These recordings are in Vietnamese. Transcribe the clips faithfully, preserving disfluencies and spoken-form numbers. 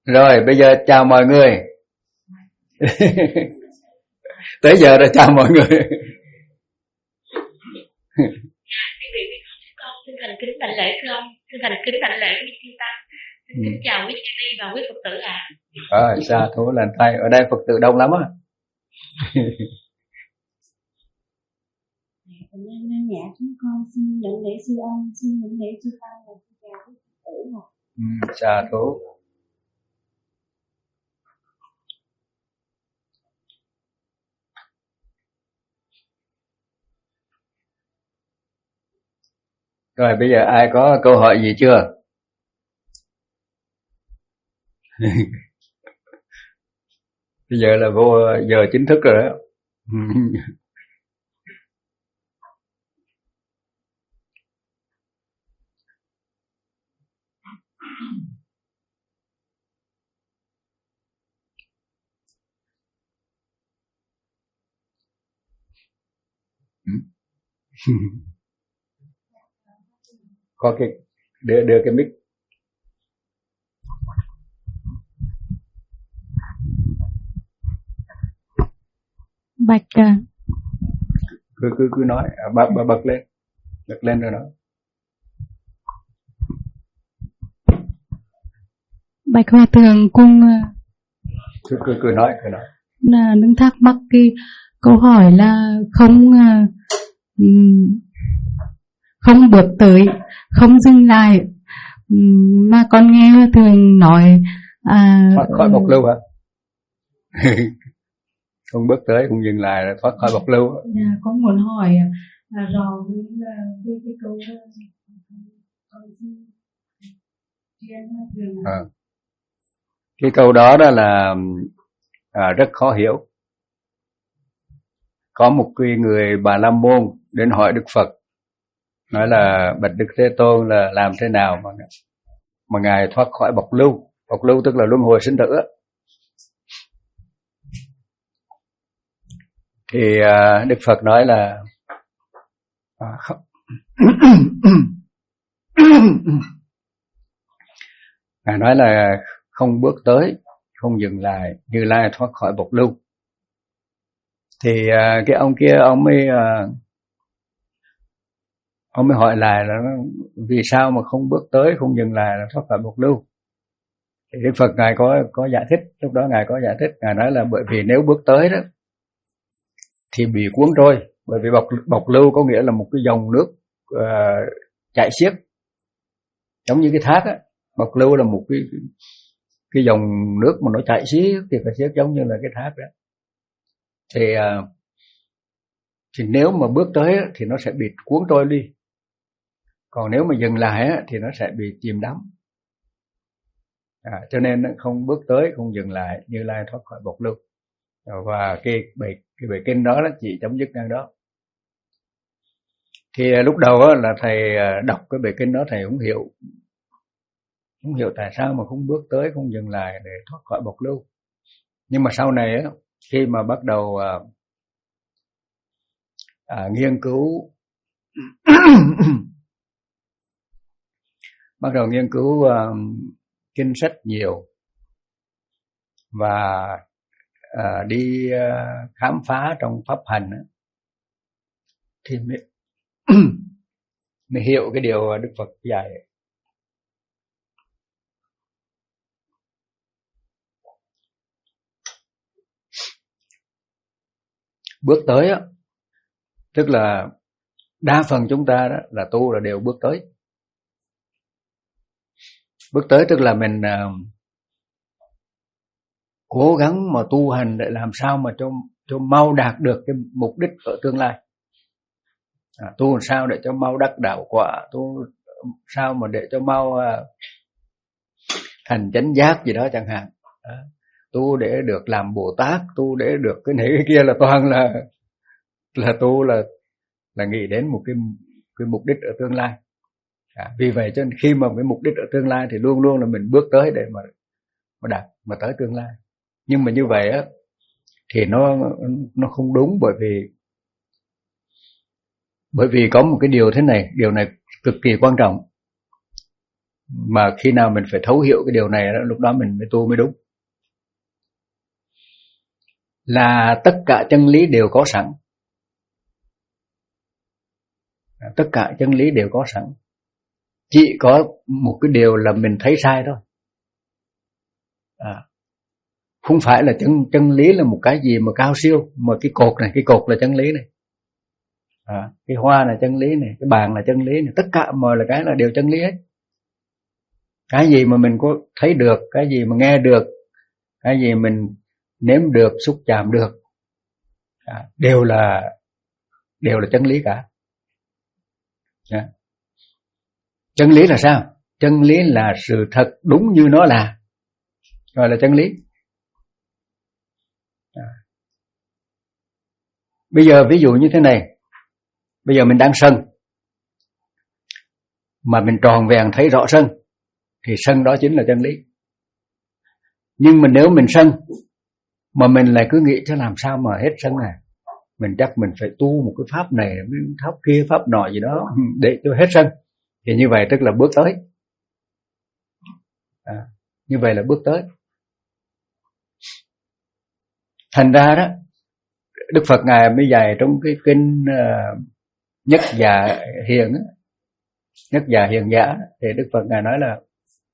Rồi bây giờ chào mọi người. Tới giờ rồi, chào mọi người. Quý vị con xin thành kính đảnh lễ thưa ông, xin thành kính đảnh lễ quý chư tăng, xin kính chào quý chị ni và quý Phật tử ạ. À. Rồi sa thú lành thay, ở đây Phật tử đông lắm á. Dạ chúng con xin đảnh lễ sư ông, xin đảnh lễ chư tăng và xin chào quý Phật tử ạ. Ừ, sa thú. Rồi bây giờ ai có câu hỏi gì chưa? Bây giờ là vô giờ chính thức rồi đó. Có cái đưa đưa cái mic. Bạch à. cứ cứ cứ nói, à, bật bật bật lên, bật lên rồi nói. Bạch Hòa Thượng cung cứ cứ cứ nói, cứ nói. Là đứng thắc mắc cái câu hỏi là không uh, không bước tới, không dừng lại, mà con nghe Hòa Thượng nói à, thoát khỏi bộc lưu hả? Không bước tới, không dừng lại là thoát khỏi bộc lưu. Dạ, con muốn hỏi là rõ cái cái câu à. Cái câu đó đó là à, rất khó hiểu. Có một người Bà La Môn đến hỏi Đức Phật, nói là bạch Đức Thế Tôn là làm thế nào mà mà ngài thoát khỏi bộc lưu. Bộc lưu tức là luân hồi sinh tử. Thì à, Đức Phật nói là à, không. Ngài nói là không bước tới, không dừng lại, Như Lai thoát khỏi bộc lưu. Thì à, cái ông kia ông mới à, ông mới hỏi lại là vì sao mà không bước tới, không dừng lại là thoát khỏi bộc lưu. Thì Đức Phật ngài có có giải thích, lúc đó ngài có giải thích, ngài nói là bởi vì nếu bước tới đó thì bị cuốn trôi, bởi vì bộc bộc lưu có nghĩa là một cái dòng nước uh, chảy xiết, giống như cái thác á. Bộc lưu là một cái cái dòng nước mà nó chảy xiết thì phải xiết giống như là cái thác đó. Thì uh, thì nếu mà bước tới thì nó sẽ bị cuốn trôi đi, còn nếu mà dừng lại thì nó sẽ bị chìm đắm. À, cho nên không bước tới, không dừng lại, Như Lai thoát khỏi bộc lưu. Và cái bài cái bài kinh đó, đó chỉ chấm dứt ngang đó. Thì lúc đầu là thầy đọc cái bài kinh đó thầy không hiểu, không hiểu tại sao mà không bước tới, không dừng lại để thoát khỏi bộc lưu. Nhưng mà sau này khi mà bắt đầu à, à, nghiên cứu bắt đầu nghiên cứu uh, kinh sách nhiều và uh, đi uh, khám phá trong pháp hành uh, thì mới, mới hiểu cái điều Đức Phật dạy. Bước tới á, tức là đa phần chúng ta đó là tu là đều bước tới. Bước tới tức là mình uh, cố gắng mà tu hành để làm sao mà cho cho mau đạt được cái mục đích ở tương lai. À, tu làm sao để cho mau đắc đạo quả, tu sao mà để cho mau uh, thành chánh giác gì đó chẳng hạn. À, tu để được làm Bồ Tát, tu để được cái này cái kia là toàn là là tu là là nghĩ đến một cái cái mục đích ở tương lai. À, vì vậy cho nên khi mà cái mục đích ở tương lai thì luôn luôn là mình bước tới để mà mà đạt mà tới tương lai. Nhưng mà như vậy á thì nó nó không đúng, bởi vì bởi vì có một cái điều thế này, điều này cực kỳ quan trọng. Mà khi nào mình phải thấu hiểu cái điều này đó, lúc đó mình mới tu mới đúng. Là tất cả chân lý đều có sẵn. Tất cả chân lý đều có sẵn. Chỉ có một cái điều là mình thấy sai thôi. À, không phải là chân chân lý là một cái gì mà cao siêu, mà cái cột này, cái cột là chân lý này. À, cái hoa là chân lý này, cái bàn là chân lý này, tất cả mọi là cái là đều chân lý hết. Cái gì mà mình có thấy được, cái gì mà nghe được, cái gì mình nếm được, xúc chạm được, à, đều là đều là chân lý cả. À. Chân lý là sao? Chân lý là sự thật đúng như nó là, gọi là chân lý. À. Bây giờ ví dụ như thế này, bây giờ mình đang sân, mà mình tròn vẹn thấy rõ sân, thì sân đó chính là chân lý. Nhưng mà nếu mình sân, mà mình lại cứ nghĩ cho làm sao mà hết sân này, mình chắc mình phải tu một cái pháp này, pháp kia, pháp nọ gì đó để cho hết sân, thì như vậy tức là bước tới. À, như vậy là bước tới. Thành ra đó, Đức Phật Ngài mới dạy trong cái kinh uh, Nhất Già Hiền, Nhất Già Hiền Giả, thì Đức Phật Ngài nói là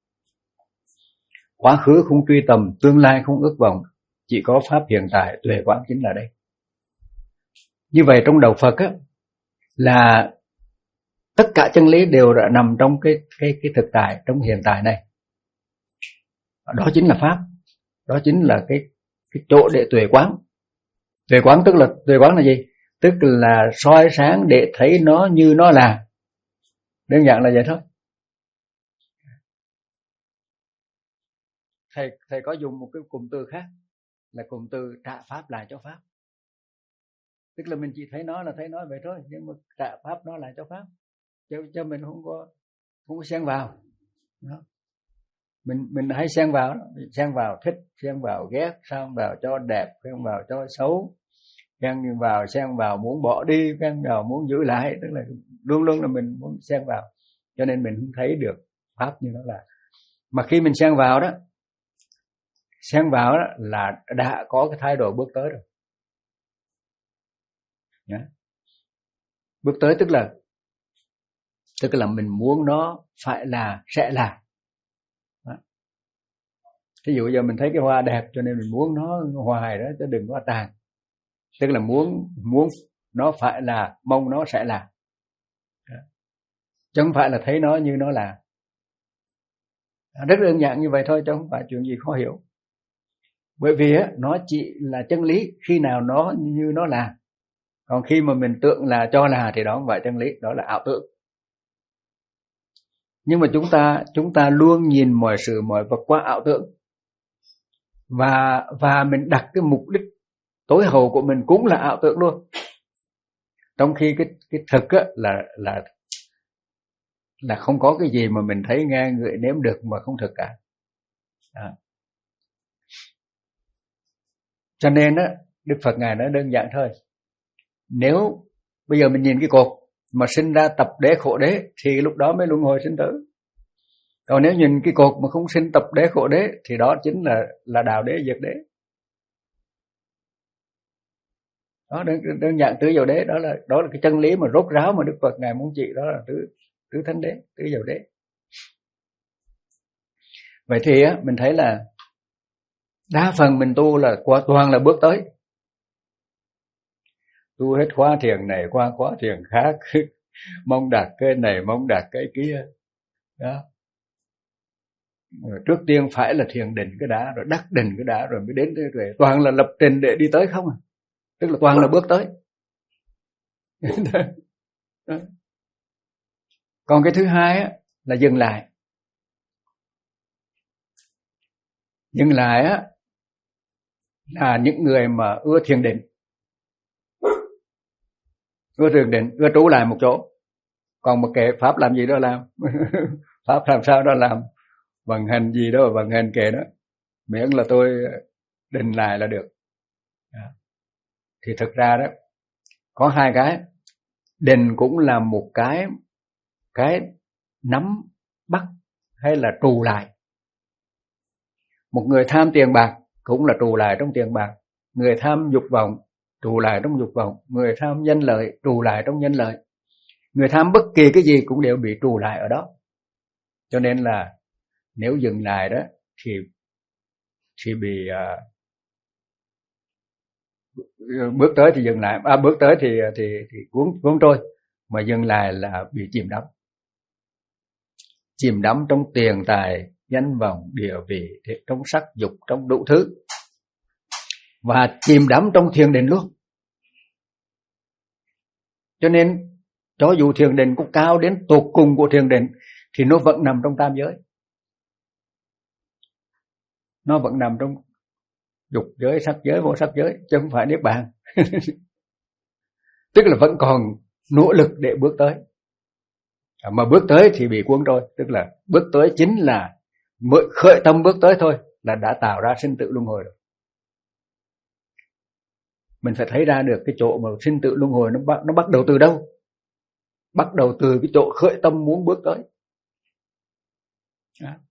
quá khứ không truy tầm, tương lai không ước vọng, chỉ có pháp hiện tại tuệ quán chính là đây. Như vậy trong đầu Phật á, là tất cả chân lý đều đã nằm trong cái cái cái thực tại, trong hiện tại này. Đó chính là pháp, đó chính là cái cái chỗ để tuệ quán. Tuệ quán tức là tuệ quán là gì? Tức là soi sáng để thấy nó như nó là. Đơn giản là vậy thôi. Thầy thầy có dùng một cái cụm từ khác là cụm từ trả pháp lại cho pháp. Tức là mình chỉ thấy nó là thấy nó vậy thôi, nhưng mà trả pháp nó lại cho pháp. Chứ cho mình không có không có xen vào. Đó. Mình mình hay xen vào, xen vào thích, xen vào ghét, xen vào cho đẹp, xen vào cho xấu, xen vào xen vào muốn bỏ đi, xen vào muốn giữ lại, tức là luôn luôn là mình muốn xen vào. Cho nên mình không thấy được pháp như nó là. Mà khi mình xen vào đó, xen vào đó là đã có cái thái độ bước tới rồi. Nhá. Bước tới tức là tức là mình muốn nó phải là sẽ là. Đó. Ví dụ giờ mình thấy cái hoa đẹp cho nên mình muốn nó hoài đó, chứ đừng có tàn. Tức là muốn muốn nó phải là, mong nó sẽ là. Đó. Chứ không phải là thấy nó như nó là. Rất đơn giản như vậy thôi, chứ không phải chuyện gì khó hiểu. Bởi vì á, nó chỉ là chân lý khi nào nó như nó là. Còn khi mà mình tưởng là cho là thì đó không phải chân lý, đó là ảo tưởng. Nhưng mà chúng ta chúng ta luôn nhìn mọi sự mọi vật qua ảo tưởng. Và và mình đặt cái mục đích tối hậu của mình cũng là ảo tưởng luôn. Trong khi cái cái thực á là là là không có cái gì mà mình thấy nghe người nếm được mà không thực cả. Đó. Cho nên á, Đức Phật Ngài nói đơn giản thôi. Nếu bây giờ mình nhìn cái cột mà sinh ra tập đế khổ đế thì lúc đó mới luân hồi sinh tử. Còn nếu nhìn cái cột mà không sinh tập đế khổ đế thì đó chính là là đạo đế diệt đế. Đó, đơn, đơn giản tứ diệu đế, đó là đó là cái chân lý mà rốt ráo mà Đức Phật Ngài muốn chỉ, đó là tứ tứ thánh đế, tứ diệu đế. Vậy thì á, mình thấy là đa phần mình tu là qua toàn là bước tới. Tu hết khóa thiền này qua khóa thiền khác, mong đạt cái này, mong đạt cái kia. Đó. Rồi trước tiên phải là thiền định cái đã, rồi đắc định cái đã, rồi mới đến tới rồi. Toàn là lập trình để đi tới không à. Tức là toàn là bước tới. Còn cái thứ hai á, là dừng lại. Dừng lại á, là những người mà ưa thiền định, ưa thiền định, ưa trú lại một chỗ. Còn một kệ pháp làm gì đó làm. Pháp làm sao đó làm, vận hành gì đó vận hành kệ đó, miễn là tôi định lại là được. Đó. Thì thực ra đó có hai cái. Định cũng là một cái cái nắm bắt hay là trù lại. Một người tham tiền bạc cũng là trù lại trong tiền bạc, người tham dục vọng trù lại trong dục vọng, người tham danh lợi trù lại trong danh lợi, người tham bất kỳ cái gì cũng đều bị trù lại ở đó. Cho nên là nếu dừng lại đó thì thì bị uh, bước tới thì dừng lại, à, bước tới thì thì thì cuốn cuốn trôi, mà dừng lại là bị chìm đắm, chìm đắm trong tiền tài, danh vọng, địa vị, trong sắc dục, trong đủ thứ, và chìm đắm trong thiền định luôn. Cho nên cho dù thiền định có cao đến tột cùng của thiền định thì nó vẫn nằm trong tam giới, nó vẫn nằm trong dục giới, sắc giới, vô sắc giới, chứ không phải niết bàn. Tức là vẫn còn nỗ lực để bước tới, mà bước tới thì bị cuốn trôi. Tức là bước tới chính là mới khởi tâm bước tới thôi là đã tạo ra sinh tử luân hồi rồi. Mình phải thấy ra được cái chỗ mà sinh tử luân hồi nó bắt, nó bắt đầu từ đâu. Bắt đầu từ cái chỗ khởi tâm muốn bước tới. Đó.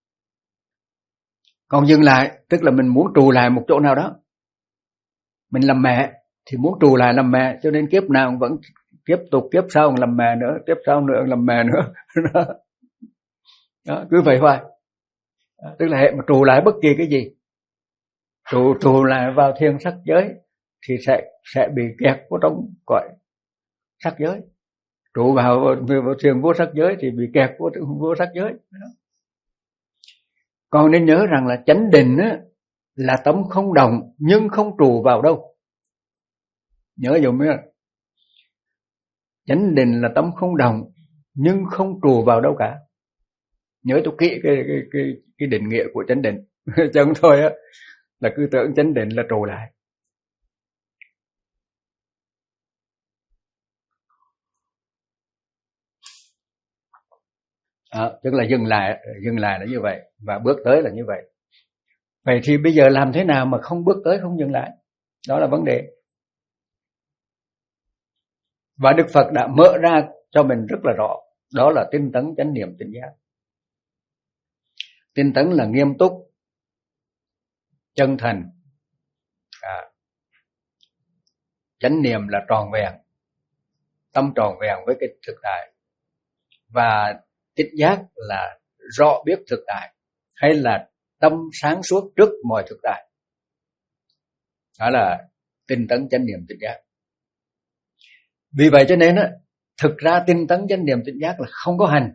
Còn dừng lại tức là mình muốn trù lại một chỗ nào đó. Mình làm mẹ thì muốn trù lại làm mẹ, cho nên kiếp nào cũng vẫn tiếp tục, kiếp sau còn làm mẹ nữa, tiếp sau nữa làm mẹ nữa. Đó. Đó, cứ vậy hoài. Đó, tức là hệ mà trù lại bất kỳ cái gì, trù trù lại vào thiên sắc giới thì sẽ sẽ bị kẹt vào trong cõi sắc giới, trụ vào, vào thiền vô sắc giới thì bị kẹt vô, vô sắc giới. Đó. Còn nên nhớ rằng là chánh định á, là tâm không động nhưng không trụ vào đâu. Nhớ dùm á, chánh định là tâm không động nhưng không trụ vào đâu cả. Nhớ cho kỹ cái cái cái cái định nghĩa của chánh định, chứ không thôi á là cứ tưởng chánh định là trụ lại. À, tức là dừng lại, dừng lại là như vậy và bước tới là như vậy. Vậy thì bây giờ làm thế nào mà không bước tới, không dừng lại? Đó là vấn đề. Và Đức Phật đã mở ra cho mình rất là rõ, đó là tinh tấn chánh niệm tỉnh giác. Tinh tấn là nghiêm túc, chân thành, à, chánh niệm là tròn vẹn, tâm tròn vẹn với cái thực tại, và tỉnh giác là rõ biết thực tại, hay là tâm sáng suốt trước mọi thực tại. Đó là tinh tấn chánh niệm tỉnh giác. Vì vậy cho nên á, thực ra tinh tấn chánh niệm tỉnh giác là không có hành.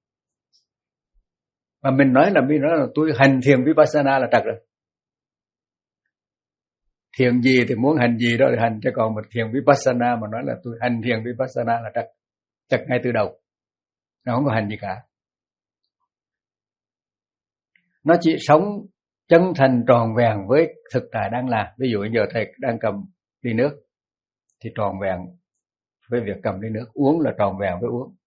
Mà mình nói là mình nói là tôi hành thiền vipassana là trật rồi. Thiền gì thì muốn hành gì đó thì hành, chứ còn một thiền vipassana mà nói là tôi hành thiền vipassana là trật, trật ngay từ đầu. Nó không có hành gì cả. Nó chỉ sống chân thành tròn vẹn với thực tại đang làm. Ví dụ giờ thầy đang cầm ly nước thì tròn vẹn với việc cầm ly nước, uống là tròn vẹn với uống.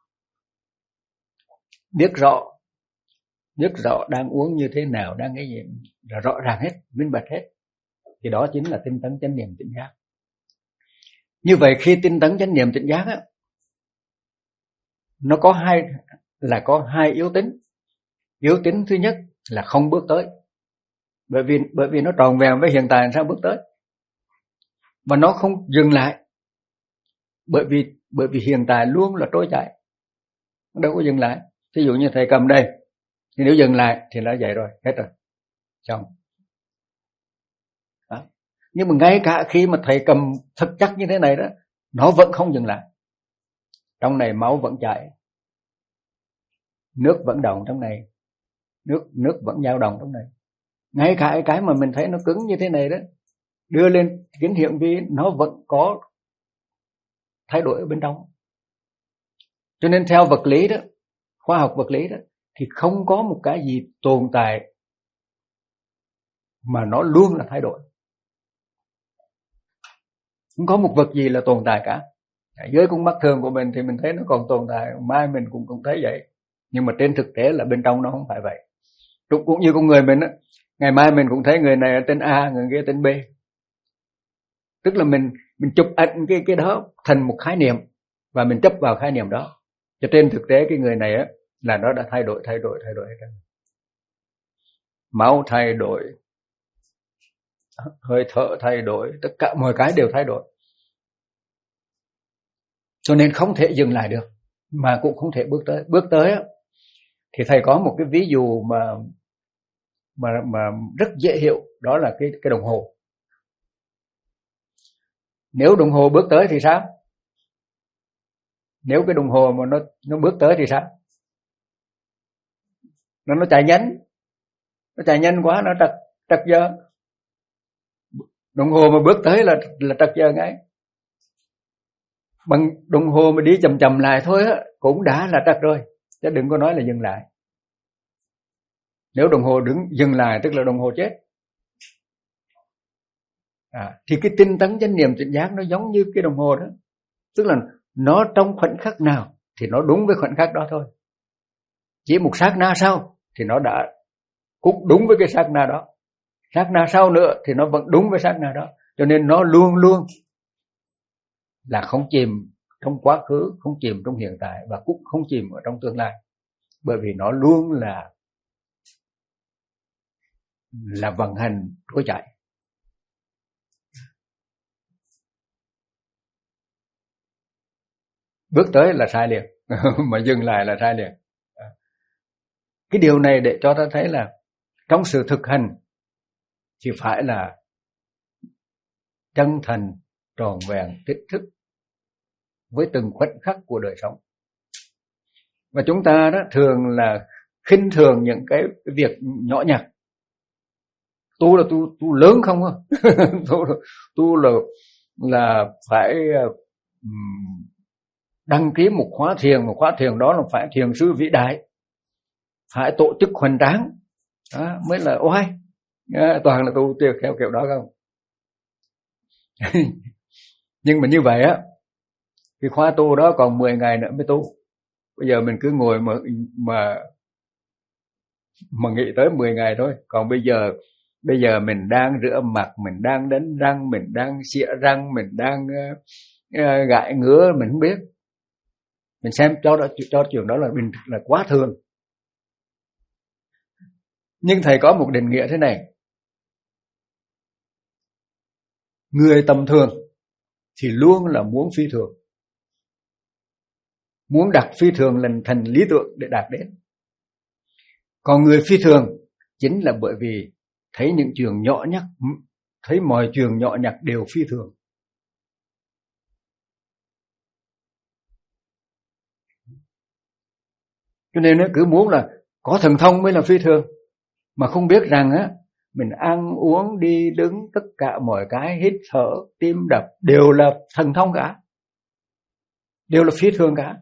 Biết rõ, biết rõ đang uống như thế nào, đang cái gì là rõ ràng hết, minh bạch hết. Thì đó chính là tinh tấn chánh niệm tỉnh giác. Như vậy khi tinh tấn chánh niệm tỉnh giác á, nó có hai là có hai yếu tính. Yếu tính thứ nhất là không bước tới, bởi vì bởi vì nó tròn vẹn với hiện tại, làm sao bước tới? Và nó không dừng lại, bởi vì bởi vì hiện tại luôn là trôi chảy, nó đâu có dừng lại. Ví dụ như thầy cầm đây, thì nếu dừng lại thì nó vậy rồi, hết rồi, xong. Đó. Nhưng mà ngay cả khi mà thầy cầm thực chắc như thế này đó, nó vẫn không dừng lại. Trong này máu vẫn chảy, nước vẫn động trong này, nước nước vẫn dao động trong này. Ngay cả cái mà mình thấy nó cứng như thế này đó, đưa lên kính hiển vi nó vẫn có thay đổi ở bên trong. Cho nên theo vật lý đó, khoa học vật lý đó, thì không có một cái gì tồn tại mà nó luôn là thay đổi. Không có một vật gì là tồn tại cả. Với con mắt thường của mình thì mình thấy nó còn tồn tại, mai mình cũng cũng thấy vậy. Nhưng mà trên thực tế là bên trong nó không phải vậy. Cũng như con người mình á, ngày mai mình cũng thấy người này tên A, người kia tên B. Tức là mình mình chụp ảnh cái cái đó thành một khái niệm và mình chấp vào khái niệm đó. Cho trên thực tế cái người này á là nó đã thay đổi thay đổi thay đổi hết. Máu thay đổi, hơi thở thay đổi, tất cả mọi cái đều thay đổi. Cho nên không thể dừng lại được, mà cũng không thể bước tới. Bước tới thì thầy có một cái ví dụ mà mà mà rất dễ hiểu, đó là cái cái đồng hồ. Nếu đồng hồ bước tới thì sao? Nếu cái đồng hồ mà nó nó bước tới thì sao? Nó nó chạy nhanh, nó chạy nhanh quá, nó trật trật giờ. Đồng hồ mà bước tới là là trật giờ ngay. Bằng đồng hồ mà đi chậm chậm lại thôi á cũng đã là trật rồi, chứ đừng có nói là dừng lại. Nếu đồng hồ đứng dừng lại tức là đồng hồ chết. À, thì cái tinh tấn chánh niệm tỉnh giác nó giống như cái đồng hồ đó, tức là nó trong khoảnh khắc nào thì nó đúng với khoảnh khắc đó thôi. Chỉ một sát na sau thì nó đã cũng đúng với cái sát na đó, sát na sau nữa thì nó vẫn đúng với sát na đó. Cho nên nó luôn luôn là không chìm trong quá khứ, không chìm trong hiện tại, và cũng không chìm ở trong tương lai, bởi vì nó luôn là là vận hành trôi chảy. Bước tới là sai liền mà dừng lại là sai liền. Cái điều này để cho ta thấy là trong sự thực hành thì phải là chân thành, tròn vẹn, tích thức với từng khoảnh khắc của đời sống. Và chúng ta đó thường là khinh thường những cái, cái việc nhỏ nhặt. Tu là tu tu lớn không à? tu, tu là là phải um, đăng ký một khóa thiền, một khóa thiền đó là phải thiền sư vĩ đại, phải tổ chức hoành tráng, đó mới là oai. Toàn là tu theo kiểu kiểu đó không? Nhưng mà như vậy á, cái khóa tu đó còn mười ngày nữa mới tu. Bây giờ mình cứ ngồi mà mà mà nghĩ tới mười ngày thôi. Còn bây giờ bây giờ mình đang rửa mặt, mình đang đánh răng, mình đang xịa răng, mình đang uh, uh, gãi ngứa, mình không biết. Mình xem cho đó cho chuyện đó là bình là quá thường. Nhưng thầy có một định nghĩa thế này: người tầm thường thì luôn là muốn phi thường, muốn đặt phi thường lần thành lý tưởng để đạt đến. Còn người phi thường chính là bởi vì thấy những chuyện nhỏ nhặt, thấy mọi chuyện nhỏ nhặt đều phi thường. Cho nên nó cứ muốn là có thần thông mới là phi thường, mà không biết rằng á, mình ăn uống đi đứng tất cả mọi cái, hít thở, tim đập đều là thần thông cả, đều là phi thường cả.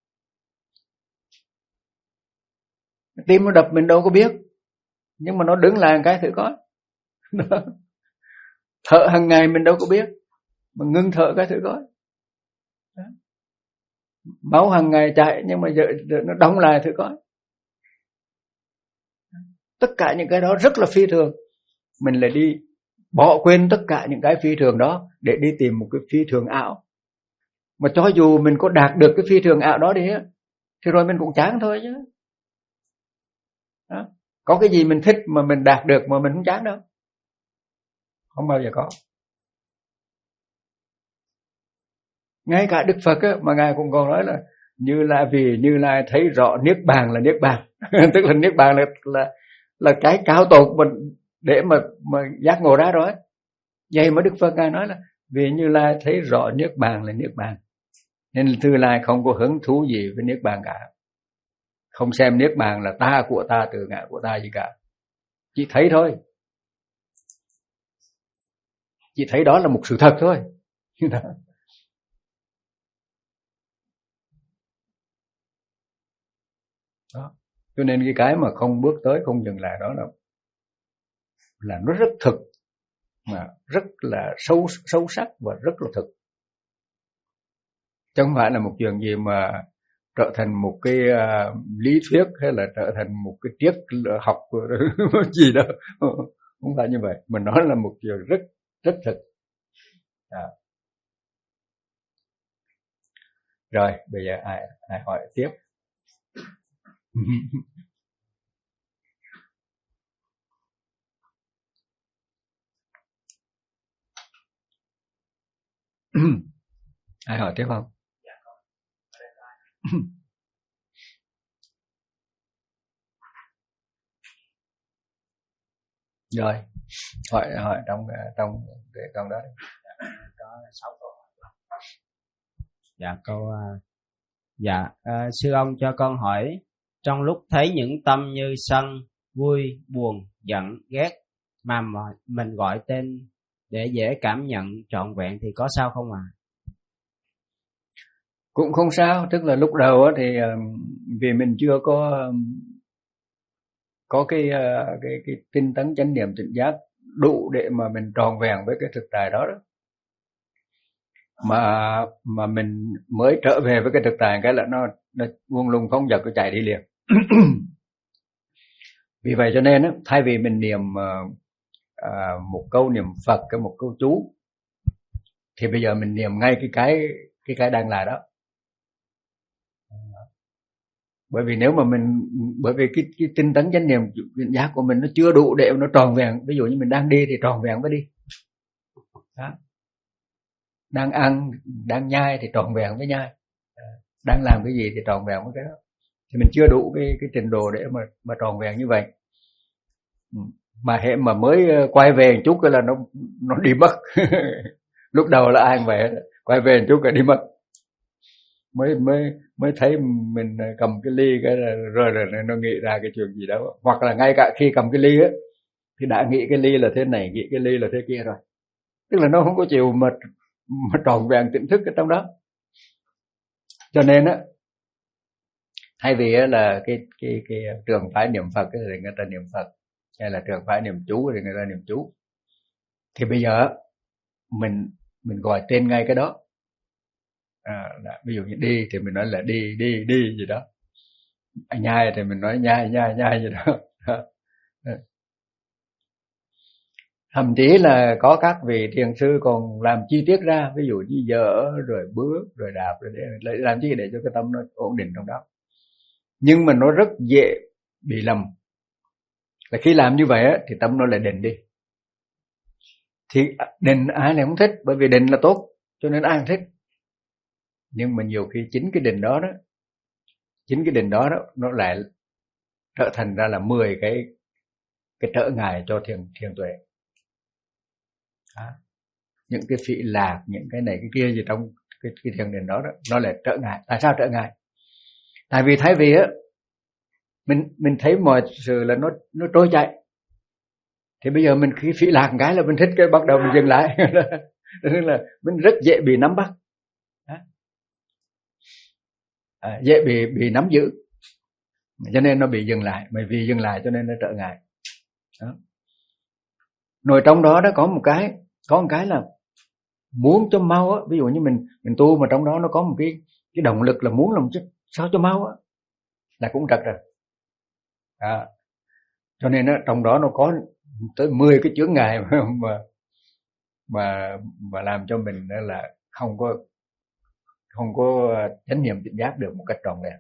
Tim nó đập mình đâu có biết, nhưng mà nó đứng lại một cái thử coi. Thở hàng ngày mình đâu có biết, mà ngưng thở cái thử coi. Máu hàng ngày chạy nhưng mà giờ, giờ nó đóng lại thử coi. Tất cả những cái đó rất là phi thường. Mình lại đi bỏ quên tất cả những cái phi thường đó để đi tìm một cái phi thường ảo. Mà cho dù mình có đạt được cái phi thường ảo đó đi á, thì rồi mình cũng chán thôi chứ. Đó. Có cái gì mình thích mà mình đạt được mà mình không chán đâu, không bao giờ có. Ngay cả Đức Phật á, mà Ngài cũng còn nói là Như Lai vì Như Lai thấy rõ niết bàn là niết bàn. Tức là niết bàn là, là là cái cao tột mình để mà mà giác ngộ ra rồi. Vậy mà Đức Phật Ngài nói là vì Như Lai thấy rõ niết bàn là niết bàn, nên Như Lai không có hứng thú gì với niết bàn cả, không xem niết bàn là ta của ta, tự ngã của ta gì cả, chỉ thấy thôi, chỉ thấy đó là một sự thật thôi. Đó. Cho nên cái cái mà không bước tới, không dừng lại đó là là nó rất thực, mà rất là sâu sâu sắc và rất là thực, chứ không phải là một chuyện gì mà trở thành một cái uh, lý thuyết hay là trở thành một cái triết học gì đó. Không phải như vậy, mình nói là một chuyện rất rất thực. À. Rồi bây giờ ai ai hỏi tiếp. Ai hỏi tiếp không? Rồi, hỏi hỏi trong trong cái câu đó. Có sáu câu. Dạ câu dạ uh, sư ông cho con hỏi, trong lúc thấy những tâm như sân, vui, buồn, giận, ghét mà mình gọi tên để dễ cảm nhận trọn vẹn thì có sao không ạ? À? Cũng không sao, tức là lúc đầu thì vì mình chưa có có cái cái cái tinh tấn chánh niệm tỉnh giác đủ để mà mình tròn vẹn với cái thực tại đó, đó. mà mà mình mới trở về với cái thực tại cái là nó nó buông lung phóng dật, nó chạy đi liền. Vì vậy cho nên thay vì mình niệm à, một câu niệm Phật, cái một câu chú, thì bây giờ mình niệm ngay cái cái cái cái đang là đó. Bởi vì nếu mà mình bởi vì cái cái tinh tấn chánh niệm tỉnh giác của mình nó chưa đủ để nó tròn vẹn. Ví dụ như mình đang đi thì tròn vẹn mới đi. Đó. Đang ăn, đang nhai thì tròn vẹn với nhai. Đang làm cái gì thì tròn vẹn với cái đó. Thì mình chưa đủ cái cái trình độ để mà mà tròn vẹn như vậy. Mà hệ mà mới quay về một chút cái là nó nó đi mất. Lúc đầu là ai cũng vậy, quay về một chút cái đi mất. mới mới mới thấy mình cầm cái ly cái rồi rồi nó nghĩ ra cái chuyện gì đó, hoặc là ngay cả khi cầm cái ly á thì đã nghĩ cái ly là thế này, nghĩ cái ly là thế kia rồi, tức là nó không có chịu mà mà tròn vẹn tỉnh thức ở trong đó. Cho nên á, thay vì á là cái cái cái trường phái niệm Phật thì người ta niệm Phật, hay là trường phái niệm chú thì người ta niệm chú, thì bây giờ mình mình gọi tên ngay cái đó. À, đã, ví dụ như đi thì mình nói là đi đi đi gì đó, nhai thì mình nói nhai nhai nhai gì đó. Thậm chí là có các vị thiền sư còn làm chi tiết ra, ví dụ như dở rồi bước rồi đạp rồi để làm chi để cho cái tâm nó ổn định trong đó. Nhưng mà nó rất dễ bị lầm là khi làm như vậy á, thì tâm nó lại định đi. Thì định ai lại không thích, bởi vì định là tốt cho nên ai cũng thích. Nhưng mà nhiều khi chính cái định đó đó, chính cái định đó đó nó lại trở thành ra là mười cái cái trở ngại cho thiền thiền tuệ. À, những cái phỉ lạc, những cái này cái kia gì trong cái, cái thiền định đó, đó nó lại trở ngại. Tại sao trở ngại? Tại vì thay vì á mình mình thấy mọi sự là nó nó trôi chạy, thì bây giờ mình khi phỉ lạc một cái là mình thích cái bắt đầu mình dừng lại. Nên là mình rất dễ bị nắm bắt. À, dễ bị bị nắm giữ, cho nên nó bị dừng lại. Bởi vì dừng lại cho nên nó trở ngại đó. Rồi trong đó đó có một cái có một cái là muốn cho mau á, ví dụ như mình mình tu mà trong đó nó có một cái cái động lực là muốn làm chứ sao cho mau á, là cũng trật rồi. À, cho nên á trong đó nó có tới mười cái chướng ngại mà mà mà, mà làm cho mình là không có không có chánh niệm tỉnh giác được một cách trọn vẹn.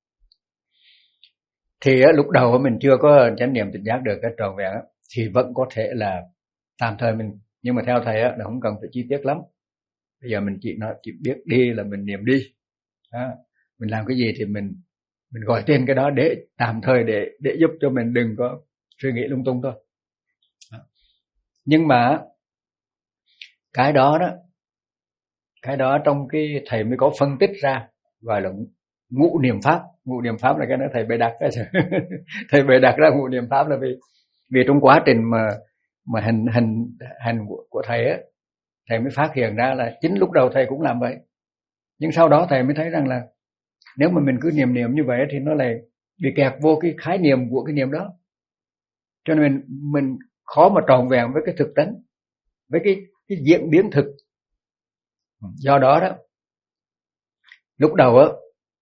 Thì lúc đầu mình chưa có chánh niệm tỉnh giác được cách trọn vẹn thì vẫn có thể là tạm thời mình, nhưng mà theo thầy là không cần phải chi tiết lắm. Bây giờ mình chỉ nói chỉ biết đi là mình niệm đi, đó. Mình làm cái gì thì mình mình gọi tên cái đó để tạm thời để để giúp cho mình đừng có suy nghĩ lung tung thôi. Đó. Nhưng mà cái đó đó cái đó trong cái thầy mới có phân tích ra, gọi là ngũ niệm pháp. Ngũ niệm pháp là cái đó thầy bày đặt ra. Thầy bày đặt ra ngũ niệm pháp là vì vì trong quá trình mà mà hành hành hành của, của thầy á, thầy mới phát hiện ra là chính lúc đầu thầy cũng làm vậy, nhưng sau đó thầy mới thấy rằng là nếu mà mình cứ niệm niệm như vậy thì nó lại bị kẹt vô cái khái niệm của cái niệm đó, cho nên mình mình khó mà trọn vẹn với cái thực tánh, với cái cái diễn biến thực. Do đó đó, lúc đầu á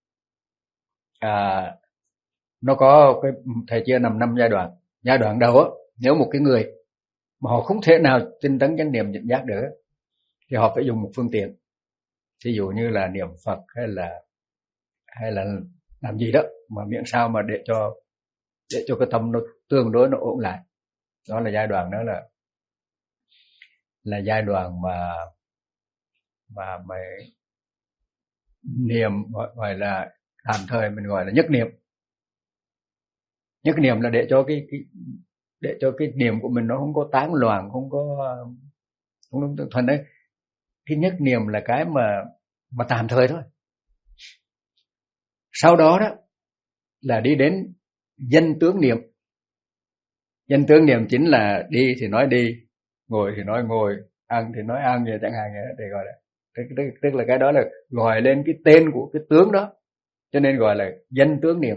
à, nó có cái thầy chia làm năm giai đoạn. Giai đoạn đầu á, nếu một cái người mà họ không thể nào tinh tấn chánh niệm tỉnh giác được thì họ phải dùng một phương tiện, ví dụ như là niệm Phật hay là hay là làm gì đó, mà miễn sao mà để cho để cho cái tâm nó tương đối nó ổn lại. Đó là giai đoạn, đó là là giai đoạn mà mà mà niệm, gọi, gọi là tạm thời mình gọi là nhất niệm. Nhất niệm là để cho cái, cái để cho cái niệm của mình nó không có tán loạn, không có không có thuần đấy. Cái nhất niệm là cái mà mà tạm thời thôi. Sau đó đó là đi đến danh tướng niệm. Danh tướng niệm chính là đi thì nói đi, ngồi thì nói ngồi, ăn thì nói ăn vậy chẳng hạn vậy, để gọi là tức, tức, tức là cái đó là gọi lên cái tên của cái tướng đó, cho nên gọi là danh tướng niệm.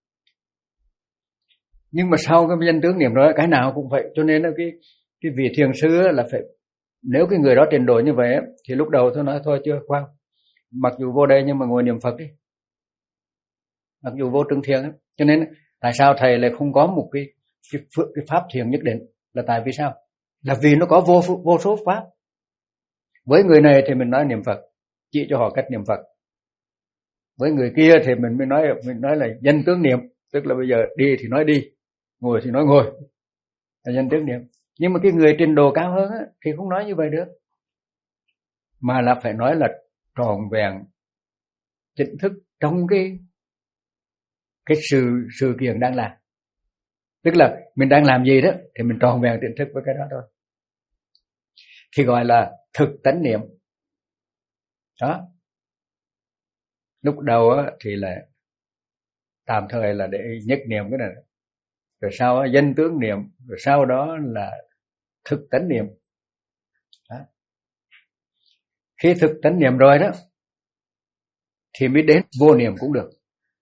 Nhưng mà sau cái danh tướng niệm đó cái nào cũng vậy, cho nên là cái cái vị thiền sư là phải, nếu cái người đó trình độ như vậy thì lúc đầu tôi nói thôi chưa khoan, mặc dù vô đây nhưng mà ngồi niệm Phật đi, mặc dù vô trưng thiền. Cho nên tại sao thầy lại không có một cái cái, cái pháp thiền nhất định, là tại vì sao? Là vì nó có vô vô số pháp. Với người này thì mình nói niệm Phật, chỉ cho họ cách niệm Phật. Với người kia thì mình mới nói mình nói là danh tướng niệm, tức là bây giờ đi thì nói đi, ngồi thì nói ngồi, là danh tướng niệm. Nhưng mà cái người trình độ cao hơn á, thì không nói như vậy được, mà là phải nói là tròn vẹn chính thức trong cái cái sự sự kiện đang làm. Tức là mình đang làm gì đó thì mình tròn vẹn chính thức với cái đó thôi, thì gọi là thực tánh niệm. Đó. Lúc đầu á, thì là tạm thời là để nhất niệm cái này, rồi sau á, danh tướng niệm, rồi sau đó là thực tánh niệm. Đó. Khi thực tánh niệm rồi đó thì mới đến vô niệm cũng được.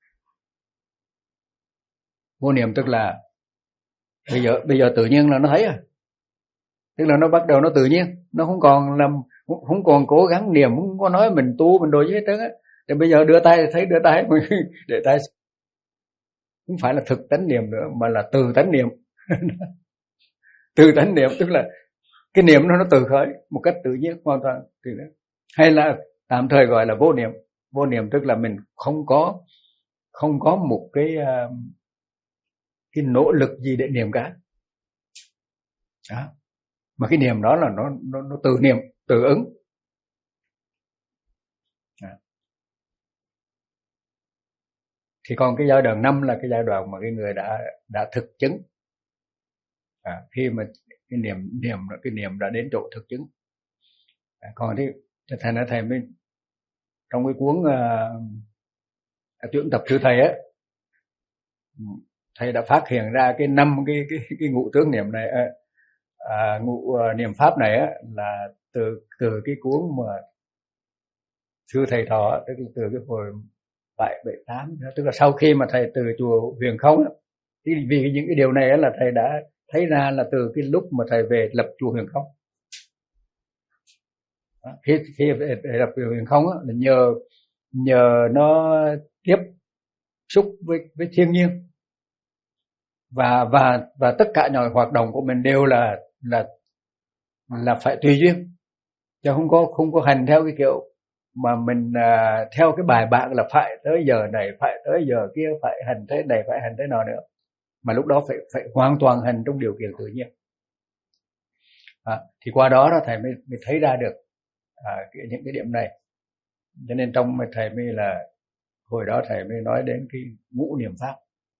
Vô niệm tức là bây giờ bây giờ tự nhiên là nó thấy rồi, tức là nó bắt đầu nó tự nhiên, nó không còn làm không còn cố gắng niệm, không có nói mình tu mình đồ gì hết trơn á. Thì bây giờ đưa tay thấy đưa tay để tay, không phải là thực tánh niệm nữa mà là từ tánh niệm. Từ tánh niệm tức là cái niệm nó nó từ khởi một cách tự nhiên hoàn toàn từ đó. Hay là tạm thời gọi là vô niệm. Vô niệm tức là mình không có không có một cái cái nỗ lực gì để niệm cả. Đó. Mà cái niệm đó là nó nó nó tự niệm, tự ứng. Đó. Thì còn cái giai đoạn năm là cái giai đoạn mà cái người đã đã thực chứng. À, khi mà cái niệm niệm cái niệm đã đến chỗ thực chứng. À, còn thì thầy nói thầy mới trong cái cuốn uh, tuyển tập sư thầy á, thầy đã phát hiện ra cái năm cái cái cái ngũ tướng niệm này, à, ngũ uh, niệm pháp này á, là từ từ cái cuốn mà sư thầy thọ, tức là từ cái hồi bảy bảy tám, tức là sau khi mà thầy từ chùa Huyền Không á, thì vì những cái điều này á là thầy đã thấy ra là từ cái lúc mà thầy về lập chùa Huyền Không. Đó, khi khi về lập chùa Huyền Không á, là nhờ nhờ nó tiếp xúc với với thiên nhiên, và và và tất cả mọi hoạt động của mình đều là là là phải tùy duyên, chứ không có không có hành theo cái kiểu mà mình à, theo cái bài bản là phải tới giờ này, phải tới giờ kia, phải hành thế này, phải hành thế nào nữa, mà lúc đó phải phải hoàn toàn hành trong điều kiện tự nhiên. À, thì qua đó đó thầy mới, mới thấy ra được à, cái, những cái điểm này. Cho nên trong thầy mới là hồi đó thầy mới nói đến cái ngũ niệm pháp.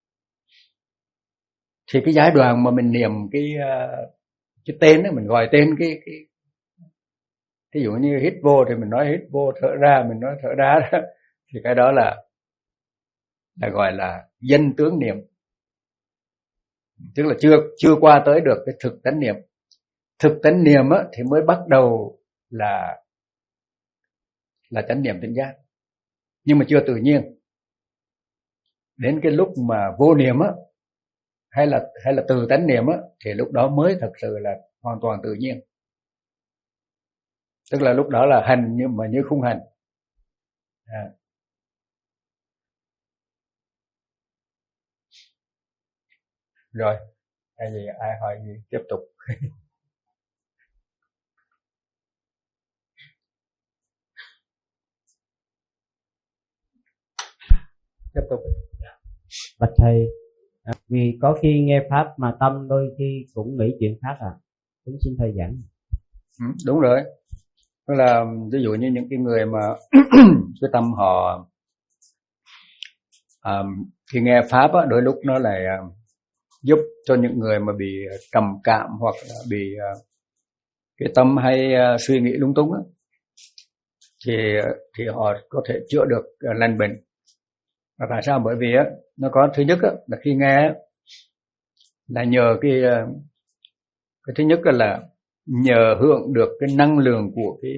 Thì cái giai đoạn mà mình niệm cái cái tên đó, mình gọi tên cái cái ví dụ như hít vô thì mình nói hít vô, thở ra mình nói thở ra đó, thì cái đó là là gọi là danh tướng niệm, tức là chưa chưa qua tới được cái thực tánh niệm. Thực tánh niệm á, thì mới bắt đầu là là chánh niệm tỉnh giác, nhưng mà chưa tự nhiên. Đến cái lúc mà vô niệm á, hay là hay là từ tánh niệm á, thì lúc đó mới thật sự là hoàn toàn tự nhiên. Tức là lúc đó là hành nhưng mà như không hành. À. Rồi, hay gì ai hỏi gì tiếp tục. Tiếp tục. Bạch thầy, vì có khi nghe pháp mà tâm đôi khi cũng nghĩ chuyện khác à? Kính xin thầy giảng. Ừ, đúng rồi. Tức là ví dụ như những cái người mà cái tâm họ à, khi nghe pháp á, đôi lúc nó lại à, giúp cho những người mà bị trầm cảm hoặc là bị à, cái tâm hay à, suy nghĩ lung tung á, thì thì họ có thể chữa được à, lành bệnh. Và tại sao? Bởi vì á, nó có thứ nhất á, là khi nghe á, là nhờ cái cái thứ nhất là nhờ hưởng được cái năng lượng của cái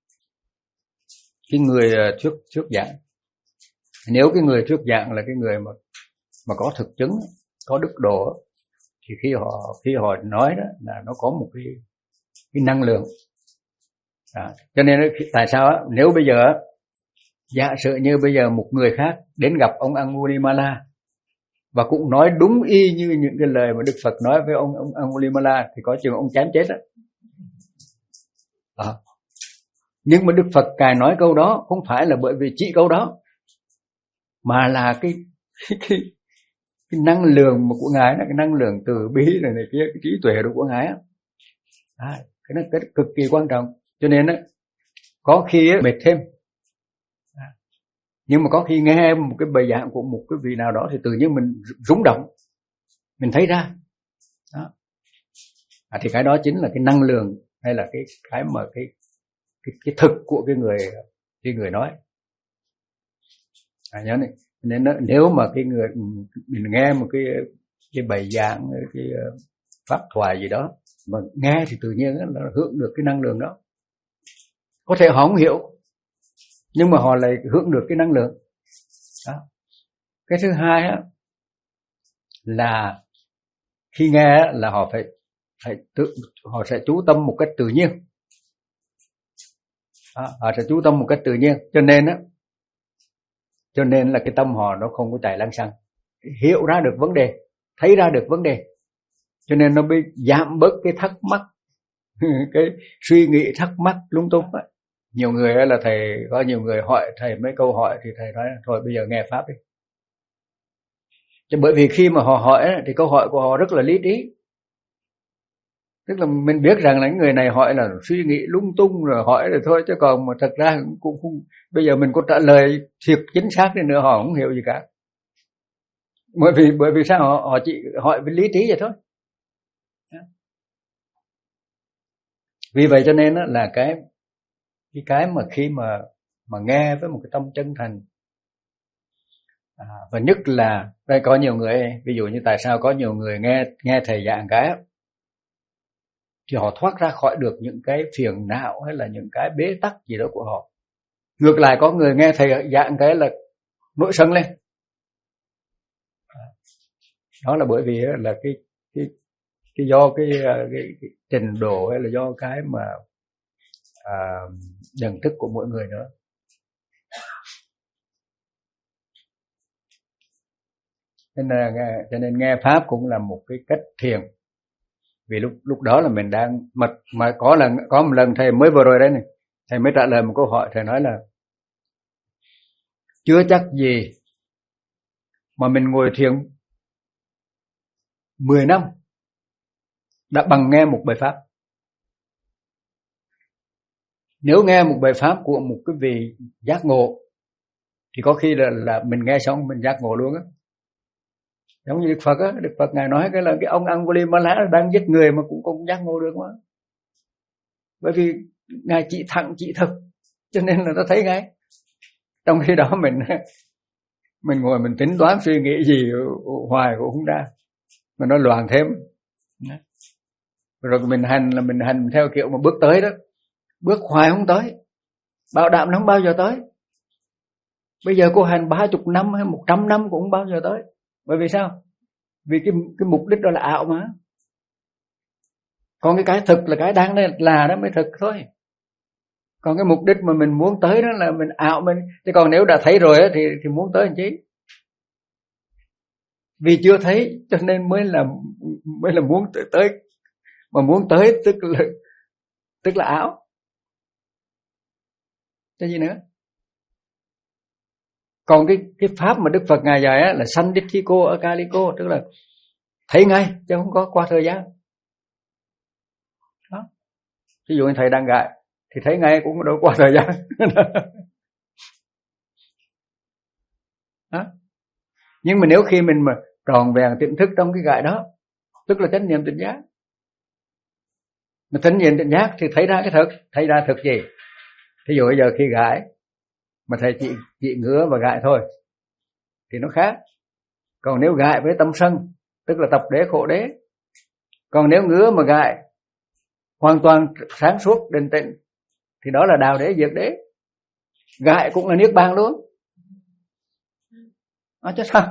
cái người thuyết thuyết giảng. Nếu cái người thuyết giảng là cái người mà mà có thực chứng, có đức độ, thì khi họ khi họ nói đó là nó có một cái cái năng lượng. À, cho nên tại sao á, nếu bây giờ giả sử như bây giờ một người khác đến gặp ông Angulimala và cũng nói đúng y như những cái lời mà Đức Phật nói với ông, ông Angulimala, thì có chừng ông chém chết đó. À. Nhưng mà Đức Phật Ngài nói câu đó không phải là bởi vì chỉ câu đó, mà là cái cái, cái, cái năng lượng của Ngài, là cái năng lượng từ bi này, này kia, cái trí tuệ của Ngài á. À, cái nó cái cực kỳ quan trọng. Cho nên á, có khi á, mệt thêm. À, nhưng mà có khi nghe một cái bài giảng của một cái vị nào đó thì tự nhiên mình rung động, mình thấy ra. Đó. À, thì cái đó chính là cái năng lượng, hay là cái cái mà cái cái, cái thực của cái người cái người nói. À, nhớ này, nên nó, nếu mà cái người mình nghe một cái cái bài giảng, cái pháp thoại gì đó mà nghe thì tự nhiên là hưởng được cái năng lượng đó. Có thể họ không hiểu, nhưng mà họ lại hưởng được cái năng lượng đó. Cái thứ hai á, là khi nghe là họ phải phải tự họ sẽ chú tâm một cách tự nhiên. Đó, họ sẽ chú tâm một cách tự nhiên, cho nên á, cho nên là cái tâm họ nó không có chạy lăng xăng, hiểu ra được vấn đề, thấy ra được vấn đề, cho nên nó mới giảm bớt cái thắc mắc, cái suy nghĩ thắc mắc lung tung ấy. Nhiều người là thầy, có nhiều người hỏi thầy mấy câu hỏi thì thầy nói thôi bây giờ nghe pháp đi. Chứ bởi vì khi mà họ hỏi thì câu hỏi của họ rất là lý trí. Tức là mình biết rằng là những người này hỏi là suy nghĩ lung tung rồi hỏi rồi thôi, chứ còn mà thật ra cũng không, bây giờ mình có trả lời thiệt chính xác đi nữa họ không hiểu gì cả. Bởi vì bởi vì sao họ họ chỉ hỏi với lý trí vậy thôi. Vì vậy cho nên là cái cái cái mà khi mà mà nghe với một cái tâm chân thành, à, và nhất là đây có nhiều người, ví dụ như tại sao có nhiều người nghe nghe thầy giảng cái thì họ thoát ra khỏi được những cái phiền não hay là những cái bế tắc gì đó của họ. Ngược lại có người nghe thầy giảng cái là nổi sân lên. Đó là bởi vì là cái cái cái do cái, cái, cái trình độ hay là do cái mà à, nhận thức của mỗi người nữa. Nên là cho nên nghe pháp cũng là một cái cách thiền. Vì lúc lúc đó là mình đang mật mà có lần có một lần thầy mới vừa rồi đấy này, thầy mới trả lời một câu hỏi, thầy nói là chưa chắc gì mà mình ngồi thiền mười năm đã bằng nghe một bài pháp. Nếu nghe một bài pháp của một cái vị giác ngộ thì có khi là là mình nghe xong mình giác ngộ luôn á. Giống như Đức Phật á, Đức Phật Ngài nói cái là cái ông Angulimala đang giết người mà cũng cũng giác ngộ được mà. Bởi vì Ngài chỉ thẳng chỉ thực, cho nên là nó thấy ngay. Trong khi đó mình mình ngồi mình tính toán suy nghĩ gì hoài cũng không ra, mà nó loạn thêm. Rồi mình hành là mình hành theo kiểu mà bước tới đó, bước hoài không tới, bảo đảm nó không bao giờ tới. Bây giờ cô hành ba chục năm hay một trăm năm cũng không bao giờ tới. Bởi vì sao? Vì cái cái mục đích đó là ảo mà. Còn cái cái thực là cái đang là nó mới thực thôi. Còn cái mục đích mà mình muốn tới đó là mình ảo mình. Chứ còn nếu đã thấy rồi thì thì muốn tới làm chi? Vì chưa thấy cho nên mới là mới là muốn tới, tới. Mà muốn tới tức là tức là ảo. Cái gì nữa? Còn cái cái pháp mà Đức Phật ngài dạy á, là sanditthiko akaliko, tức là thấy ngay chứ không có qua thời gian. Đó. Ví dụ như thầy đang gãi thì thấy ngay, cũng đâu qua thời gian. Đó. Nhưng mà nếu khi mình mà tròn vẹn tỉnh thức trong cái gãi đó, tức là chánh niệm tỉnh giác. Mà chánh niệm tỉnh giác thì thấy ra cái thực, thấy ra thực gì? Thí dụ bây giờ khi gãi mà thầy chỉ, chỉ ngứa và gãi thôi thì nó khác. Còn nếu gãi với tâm sân, tức là tập đế khổ đế. Còn nếu ngứa mà gãi hoàn toàn sáng suốt định tĩnh thì đó là đào đế diệt đế. Gãi cũng là niết bàn luôn. À, chứ sao?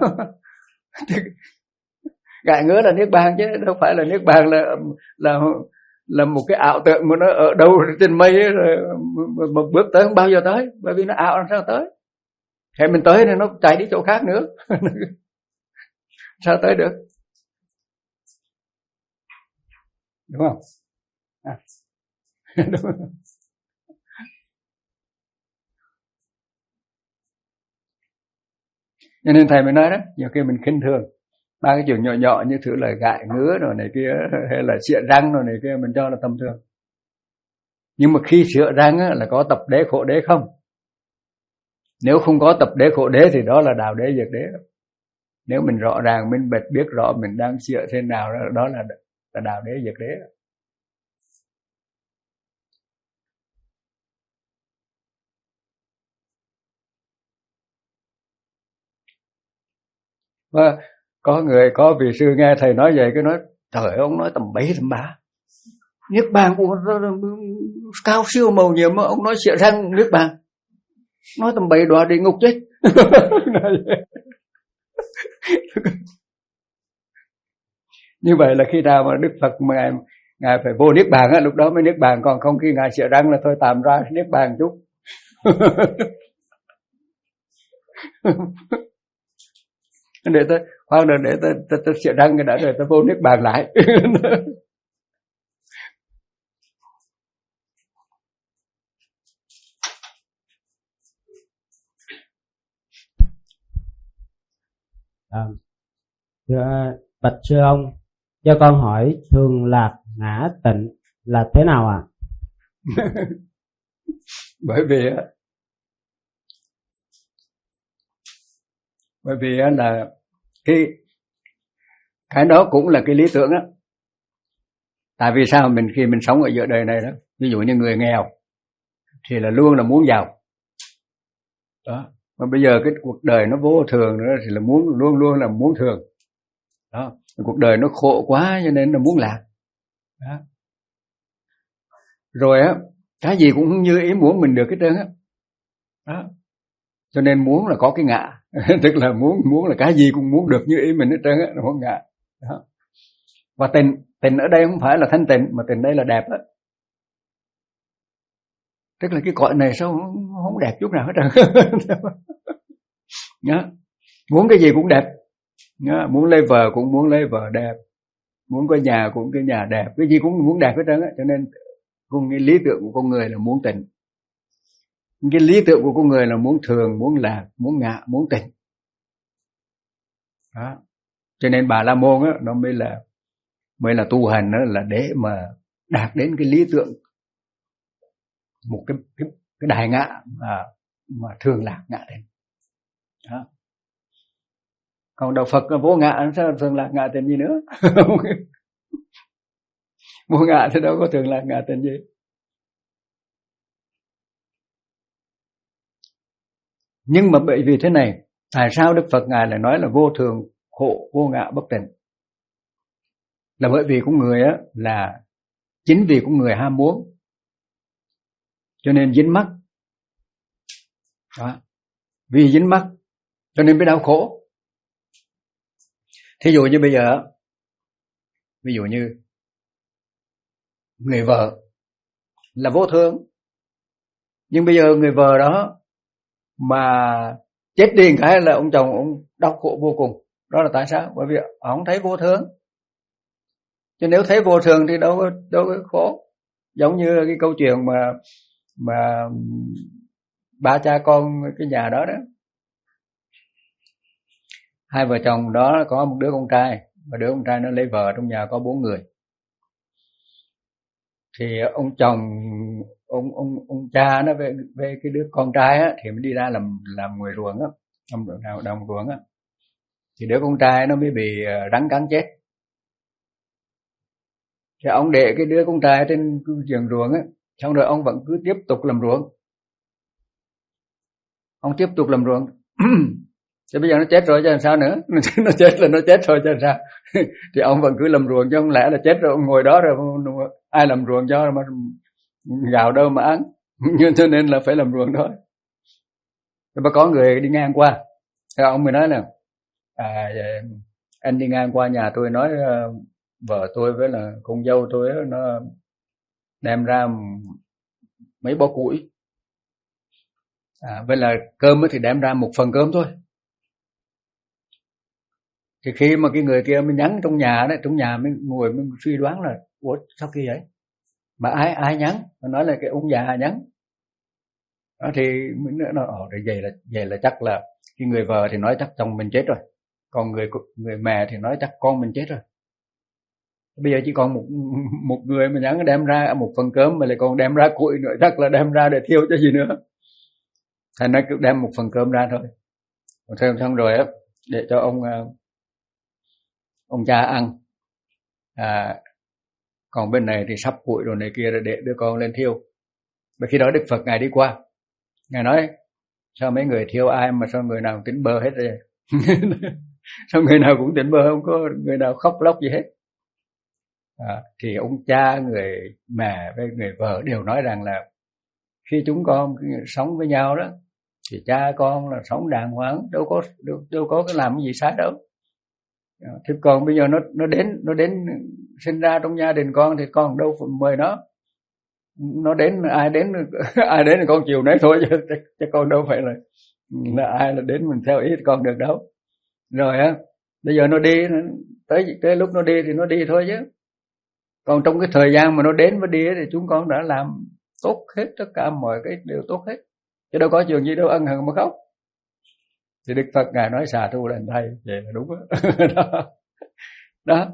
Gãi ngứa là niết bàn chứ đâu phải là niết bàn là là là một cái ảo tượng mà nó ở đâu trên mây ấy, rồi một bước tới không bao giờ tới, bởi vì nó ảo làm sao tới. Thế mình tới thì nó chạy đi chỗ khác nữa. Sao tới được? Đúng không? À. Đúng không? Cho nên thầy mới nói đó, nhiều khi mình khinh thường ba cái chuyện nhỏ nhỏ như thứ là gãi ngứa rồi này kia, hay là xịa răng rồi này kia, mình cho là tầm thường. Nhưng mà khi sửa răng á, là có tập đế khổ đế không? Nếu không có tập đế khổ đế thì đó là đào đế diệt đế. Nếu mình rõ ràng, mình bệt biết rõ mình đang sửa thế nào, đó là, là đào đế diệt đế. Và có người, có vị sư nghe thầy nói vậy, cái nói trời, ông nói tầm bậy tầm bạ. Niết bàn của cao siêu màu nhiệm mà ông nói xịa răng niết bàn. Nói tầm bậy đọa địa ngục chết. Như vậy là khi nào mà Đức Phật mà ngài, ngài phải vô niết bàn á, lúc đó mới niết bàn. Còn không khi ngài xịa răng là thôi tạm ra niết bàn chút. Để tôi khoan rồi, để tôi tôi, tôi xịa răng cái đã rồi tôi vô niết bàn lại. À, thưa bạch sư ông, cho con hỏi thường lạc ngã tịnh là thế nào ạ? À? Bởi vì bởi vì là cái cái đó cũng là cái lý tưởng á. Tại vì sao mình khi mình sống ở giữa đời này đó, ví dụ như người nghèo thì là luôn là muốn giàu đó, mà bây giờ cái cuộc đời nó vô thường nữa thì là muốn luôn luôn là muốn thường đó. Cuộc đời nó khổ quá cho nên là muốn lạc đó. Rồi á, cái gì cũng như ý muốn mình được hết trơn á đó. Cho nên muốn là có cái ngã. Tức là muốn muốn là cái gì cũng muốn được như ý mình hết trơn á, nó không ngã đó. Và tình tình ở đây không phải là thanh tịnh, mà tình đây là đẹp á. Tức là cái cõi này sao không, không đẹp chút nào hết trơn. Nhá. Muốn cái gì cũng đẹp. Nhá. Muốn lấy vợ cũng muốn lấy vợ đẹp, muốn có nhà cũng có nhà đẹp, cái gì cũng muốn đẹp hết trơn á. Cho nên cùng cái lý tưởng của con người là muốn tịnh. Cái lý tưởng của con người là muốn thường, muốn lạc, muốn ngạ, muốn tịnh đó. Cho nên Bà La Môn á, nó mới là mới là tu hành đó, là để mà đạt đến cái lý tưởng một cái cái, cái đại ngã mà, mà thường lạc ngạ tịnh đó. Còn đạo Phật là vô ngã, sao thường lạc ngạ tịnh gì nữa? Vô ngã thì đâu có thường lạc ngạ tịnh gì. Nhưng mà bởi vì thế này, tại sao Đức Phật ngài lại nói là vô thường, khổ, vô ngã, bất tịnh? Là bởi vì con người á, là chính vì con người ham muốn cho nên dính mắc đó. Vì dính mắc cho nên mới đau khổ. Thí dụ như bây giờ, ví dụ như người vợ là vô thường, nhưng bây giờ người vợ đó mà chết đi cái là ông chồng ông đau khổ vô cùng. Đó là tại sao? Bởi vì ông thấy vô thường. Chứ nếu thấy vô thường thì đâu có đâu có khổ. Giống như cái câu chuyện mà mà ba cha con cái nhà đó đó, Hai vợ chồng đó có một đứa con trai, và đứa con trai nó lấy vợ, trong nhà có bốn người. Thì ông chồng, ông ông ông cha nó về về cái đứa con trai á, thì mới đi ra làm làm người ruộng á, làm đồng, đồng ruộng á. Thì đứa con trai nó mới bị rắn cắn chết. Thì ông để cái đứa con trai trên vườn ruộng á, xong rồi ông vẫn cứ tiếp tục làm ruộng. Ông tiếp tục làm ruộng. Thì bây giờ nó chết rồi chứ làm sao nữa. Nó chết là nó chết rồi chứ làm sao. Thì ông vẫn cứ làm ruộng, chứ không lẽ là chết rồi ông ngồi đó rồi ai làm ruộng cho mà gạo đâu mà ăn. Cho nên là phải làm ruộng thôi. Rồi mà có người đi ngang qua, thì ông mới nói là à, anh đi ngang qua nhà tôi nói uh, vợ tôi với là con dâu tôi đó, nó đem ra mấy bó củi, à, với là cơm thì đem ra một phần cơm thôi. Thì khi mà cái người kia mới nhắn trong nhà đấy, trong nhà mới ngồi mới suy đoán là ủa sao kia vậy, mà ai ai nhắn, nó nói là cái ông già nhắn đó. Thì nữa nó ở đây vậy là vậy là chắc là cái người vợ thì nói chắc chồng mình chết rồi, còn người người mẹ thì nói chắc con mình chết rồi. Bây giờ chỉ còn một một người mà nhắn đem ra một phần cơm mà lại còn đem ra củi nữa, chắc là đem ra để thiêu cho gì nữa. Thành nó cứ đem một phần cơm ra thôi. Xong xong rồi á, để cho ông ông cha ăn. À, còn bên này thì sắp củi rồi này kia rồi để đứa con lên thiêu. Và khi đó Đức Phật ngài đi qua, ngài nói sao mấy người thiêu ai mà sao người nào tỉnh bơ hết rồi. Sao người nào cũng tỉnh bơ, không có người nào khóc lóc gì hết. À, thì ông cha, người mẹ với người vợ đều nói rằng là khi chúng con sống với nhau đó thì cha con là sống đàng hoàng, đâu có đâu, đâu có cái làm cái gì sai đâu. À, thì còn bây giờ nó nó đến nó đến sinh ra trong gia đình con thì con đâu phải mời nó. Nó đến ai đến ai đến thì con chiều nấy thôi, chứ, chứ con đâu phải là là ai là đến mình theo ý con được đâu. Rồi á, bây giờ nó đi tới tới lúc nó đi thì nó đi thôi chứ. Còn trong cái thời gian mà nó đến và đi thì chúng con đã làm tốt hết, tất cả mọi cái đều tốt hết, chứ đâu có chuyện gì đâu ân hận mà khóc. Thì Đức Phật ngài nói xà tu đành thay, vậy là đúng đó. Đó. Đó.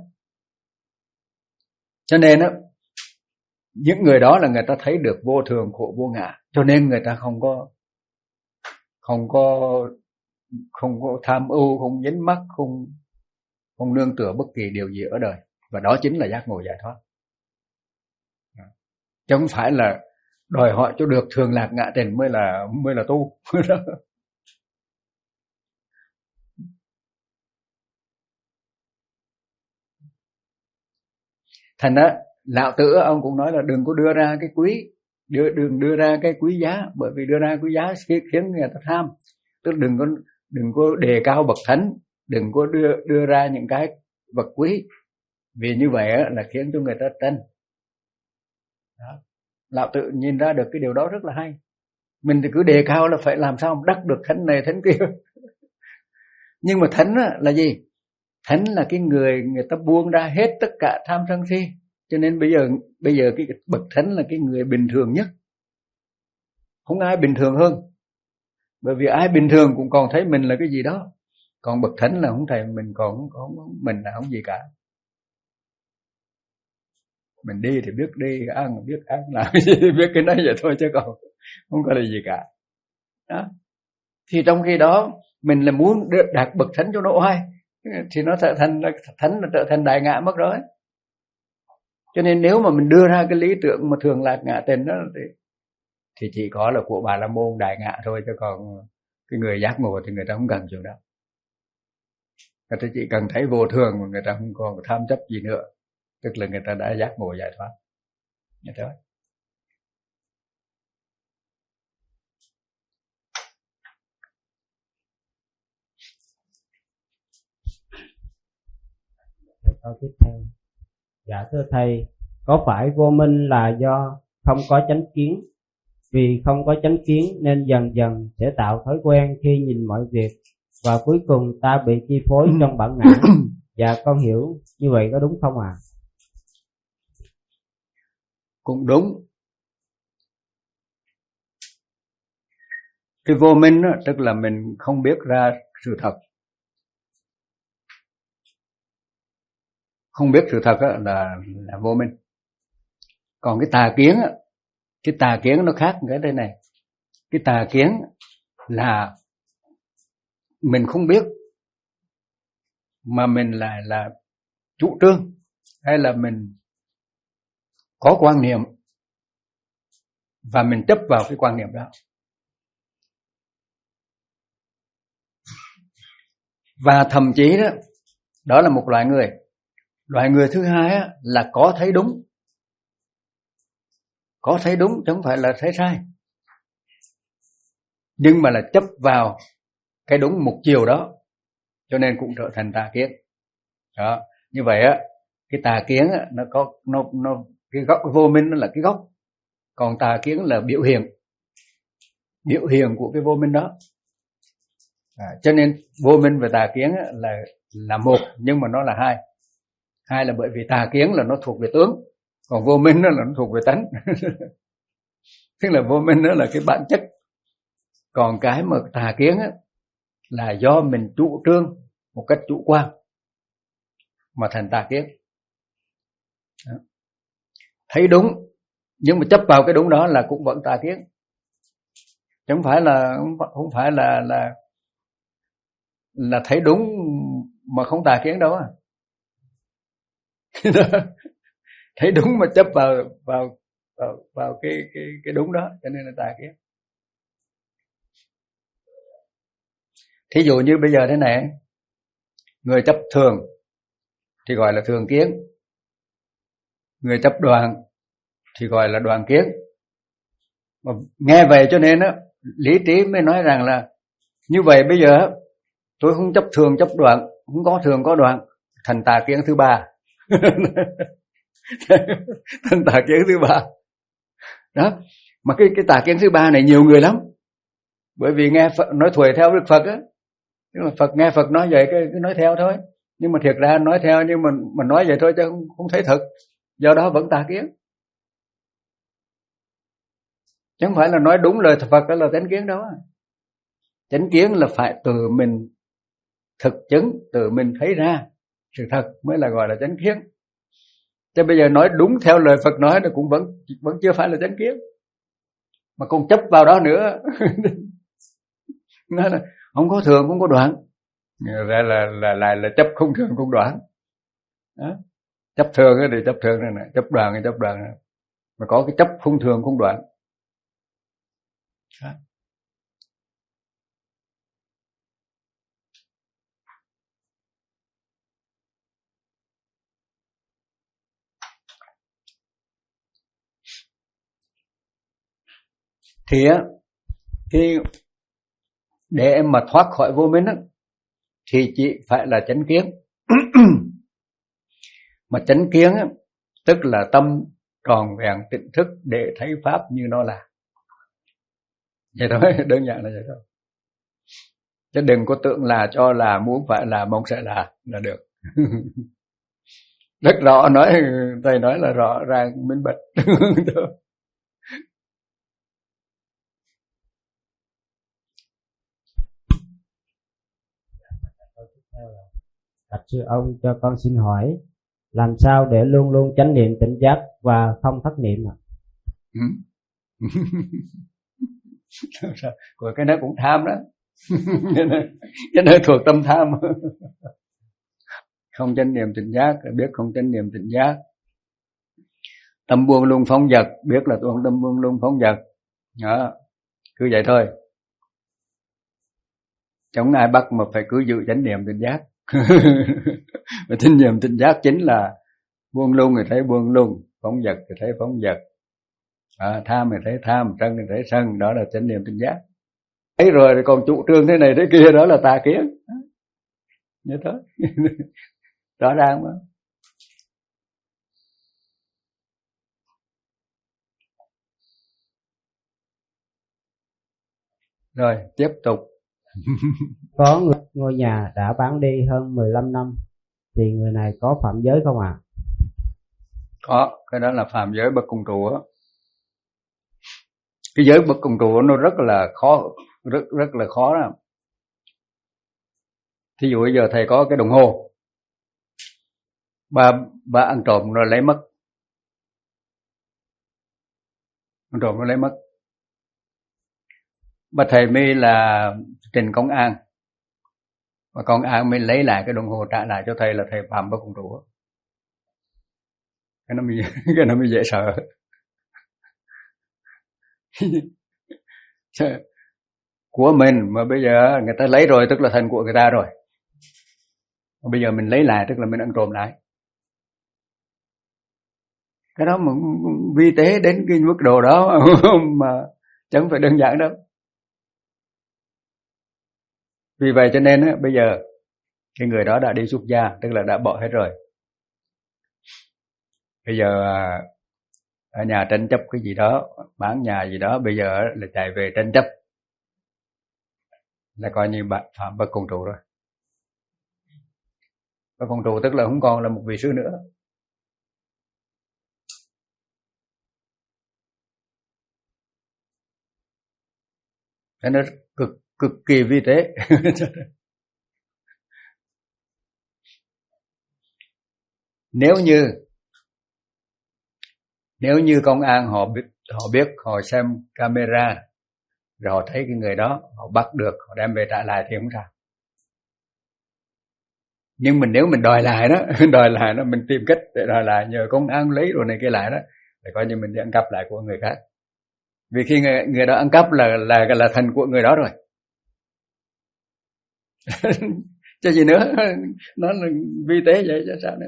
Cho nên á, những người đó là người ta thấy được vô thường khổ vô ngã, cho nên người ta không có không có không có tham ưu, không dính mắc, không không nương tựa bất kỳ điều gì ở đời, và đó chính là giác ngộ giải thoát. Chứ không phải là đòi hỏi cho được thường lạc ngã tình mới là mới là tu. Thành ra lão tử ông cũng nói là đừng có đưa ra cái quý, đưa đừng đưa ra cái quý giá, bởi vì đưa ra quý giá khiến người ta tham. Tức đừng có đừng có đề cao bậc thánh, đừng có đưa đưa ra những cái vật quý, vì như vậy là khiến cho người ta tranh. Đó. Lão tự nhìn ra được cái điều đó rất là hay. Mình thì cứ đề cao là phải làm sao đắc được thánh này thánh kia. Nhưng mà thánh là gì? Thánh là cái người người ta buông ra hết tất cả tham sân si. Cho nên bây giờ bây giờ cái bậc thánh là cái người bình thường nhất. Không ai bình thường hơn. Bởi vì ai bình thường cũng còn thấy mình là cái gì đó. Còn bậc thánh là không thầy mình còn không, không mình là không gì cả. Mình đi thì biết đi, ăn biết ăn, làm gì biết cái đấy vậy thôi, chứ còn không có là gì cả. Đó. Thì trong khi đó mình là muốn đạt bậc thánh cho nó oai, thì nó trở thành thánh là trở thành đại ngã mất rồi. Cho nên nếu mà mình đưa ra cái lý tưởng mà thường lạc ngã tình đó thì, thì chỉ có là của Bà La Môn đại ngã thôi, chứ còn cái người giác ngộ thì người ta không cần chuyện đó. Người ta chỉ cần thấy vô thường mà người ta không còn tham chấp gì nữa, tức là người ta đã giác ngộ giải thoát. Như thế. Câu tiếp theo. Dạ thưa thầy, có phải vô minh là do không có chánh kiến? Vì không có chánh kiến nên dần dần sẽ tạo thói quen khi nhìn mọi việc, và cuối cùng ta bị chi phối trong bản ngã. Dạ con hiểu như vậy có đúng không ạ? À? Cũng đúng. Cái vô minh đó, tức là mình không biết ra sự thật. không biết sự thật là, là vô minh. Còn cái tà kiến, cái tà kiến nó khác cái đây này. Cái tà kiến là mình không biết mà mình lại là chủ trương, hay là mình có quan niệm và mình chấp vào cái quan niệm đó. Và thậm chí đó, đó là một loại người. Loại người thứ hai á, là có thấy đúng. Có thấy đúng chứ không phải là thấy sai. Nhưng mà là chấp vào cái đúng một chiều đó, cho nên cũng trở thành tà kiến. Đó, như vậy á, cái tà kiến á, nó có nó nó cái gốc vô minh nó là cái gốc, còn tà kiến là biểu hiện, biểu hiện của cái vô minh đó. À, cho nên vô minh và tà kiến á, là là một, nhưng mà nó là hai. Hai là bởi vì tà kiến là nó thuộc về tướng, còn vô minh nó là nó thuộc về tánh. Tức là vô minh nó là cái bản chất, còn cái mà tà kiến á, là do mình chủ trương một cách chủ quan mà thành tà kiến. Đó. Thấy đúng nhưng mà chấp vào cái đúng đó là cũng vẫn tà kiến, chứ không phải là không phải là là là thấy đúng mà không tà kiến đâu à. Thấy đúng mà chấp vào vào vào, vào cái cái cái đúng đó, cho nên là tà kiến. Thí dụ như bây giờ thế này, người chấp thường thì gọi là thường kiến, người chấp đoàn thì gọi là đoàn kiến. Mà nghe vậy cho nên á, lý trí mới nói rằng là như vậy bây giờ tôi không chấp thường chấp đoạn, không có thường có đoạn, thành tà kiến thứ ba. Thành tà kiến thứ ba đó. Mà cái cái tà kiến thứ ba này nhiều người lắm, bởi vì nghe Phật nói thuở theo Đức Phật á, nhưng mà Phật nghe Phật nói vậy cái cứ nói theo thôi, nhưng mà thiệt ra nói theo nhưng mà mình nói vậy thôi chứ không, không thấy thực, do đó vẫn tà kiến, chứ không phải là nói đúng lời Phật đó là chánh kiến đâu. Chánh kiến là phải từ mình thực chứng, từ mình thấy ra sự thật mới là gọi là chánh kiến. Chứ bây giờ nói đúng theo lời Phật nói thì cũng vẫn vẫn chưa phải là chánh kiến, mà còn chấp vào đó nữa. Nói là không có thường không có đoạn, ra là là lại là, là chấp không thường không đoạn. Đó. Chấp thường thì chấp thường này nè, chấp đoạn thì chấp đoạn này. Mà có cái chấp không thường không đoạn. Đó. Thì á, thì để mà thoát khỏi vô minh á, thì chỉ phải là chánh kiến. Mà chánh kiến á, tức là tâm tròn vẹn tỉnh thức để thấy pháp như nó là. Vậy thôi, đơn giản là vậy thôi. Chứ đừng có tưởng là cho là, muốn phải là, mong sẽ là là được. Rất rõ, nói thầy nói là rõ ràng minh bạch. Bạch sư ông, cho con xin hỏi làm sao để luôn luôn chánh niệm tỉnh giác và không thất niệm ạ? Của cái đó cũng tham đó. Cái đó thuộc tâm tham. Không chánh niệm tỉnh giác, biết không chánh niệm tỉnh giác. Tâm buông lung phóng dật, biết là tuôn tâm buông lung phóng dật. Đó, cứ vậy thôi. Chẳng ai bắt mà phải cứ giữ chánh niệm tỉnh giác. Mà chánh niệm tỉnh giác chính là buông lung thì thấy buông lung, phóng dật thì thấy phóng dật, à, tham thì thấy tham, sân thì thấy sân, đó là chánh niệm tỉnh giác. Ấy rồi còn chủ trương thế này thế kia, đó là tà kiến. Như thế. Rõ ràng mà. Rồi tiếp tục. Có người, ngôi nhà đã bán đi hơn mười lăm năm, thì người này có phạm giới không ạ? À? Có, cái đó là phạm giới bất cùng trụ á. Cái giới bất cùng trụ nó rất là khó, rất rất là khó đó. Thí dụ bây giờ thầy có cái đồng hồ, bà bà ăn trộm rồi lấy mất, ăn trộm rồi lấy mất. Bà thầy mới là trình công an, và công an mới lấy lại cái đồng hồ trả lại cho thầy, là thầy phạm bất công trụ. Cái nó mới cái nó mới dễ sợ. Của mình mà bây giờ người ta lấy rồi tức là thành của người ta rồi, mà bây giờ mình lấy lại tức là mình ăn trộm lại. Cái đó mà vi tế đến cái mức độ đó mà chẳng phải đơn giản đâu. Vì vậy cho nên á, bây giờ cái người đó đã đi xuất gia, tức là đã bỏ hết rồi. Bây giờ ở nhà tranh chấp cái gì đó, bán nhà gì đó, bây giờ là chạy về tranh chấp, là coi như bạn phạm bất công trụ rồi. Bất công trụ tức là không còn là một vị sư nữa. Thế nó cực cực kỳ vi tế. Nếu như nếu như công an họ biết họ biết họ xem camera rồi họ thấy cái người đó, họ bắt được, họ đem về trả lại thì không sao. Nhưng mình nếu mình đòi lại đó, đòi lại nó, mình tìm cách để đòi lại, nhờ công an lấy rồi này kia lại đó, để coi như mình đi ăn cắp lại của người khác. Vì khi người, người đó ăn cắp là là là thành của người đó rồi. Chứ gì nữa, nó là vi tế vậy chứ sao nữa.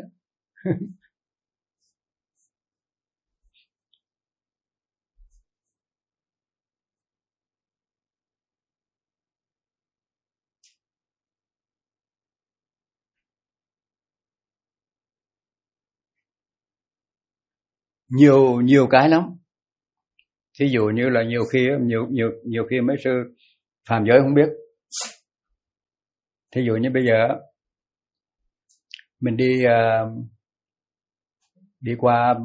Nhiều nhiều cái lắm. Thí dụ như là nhiều khi nhiều nhiều nhiều khi mấy sư phạm giới không biết. Thí dụ như bây giờ mình đi uh, đi qua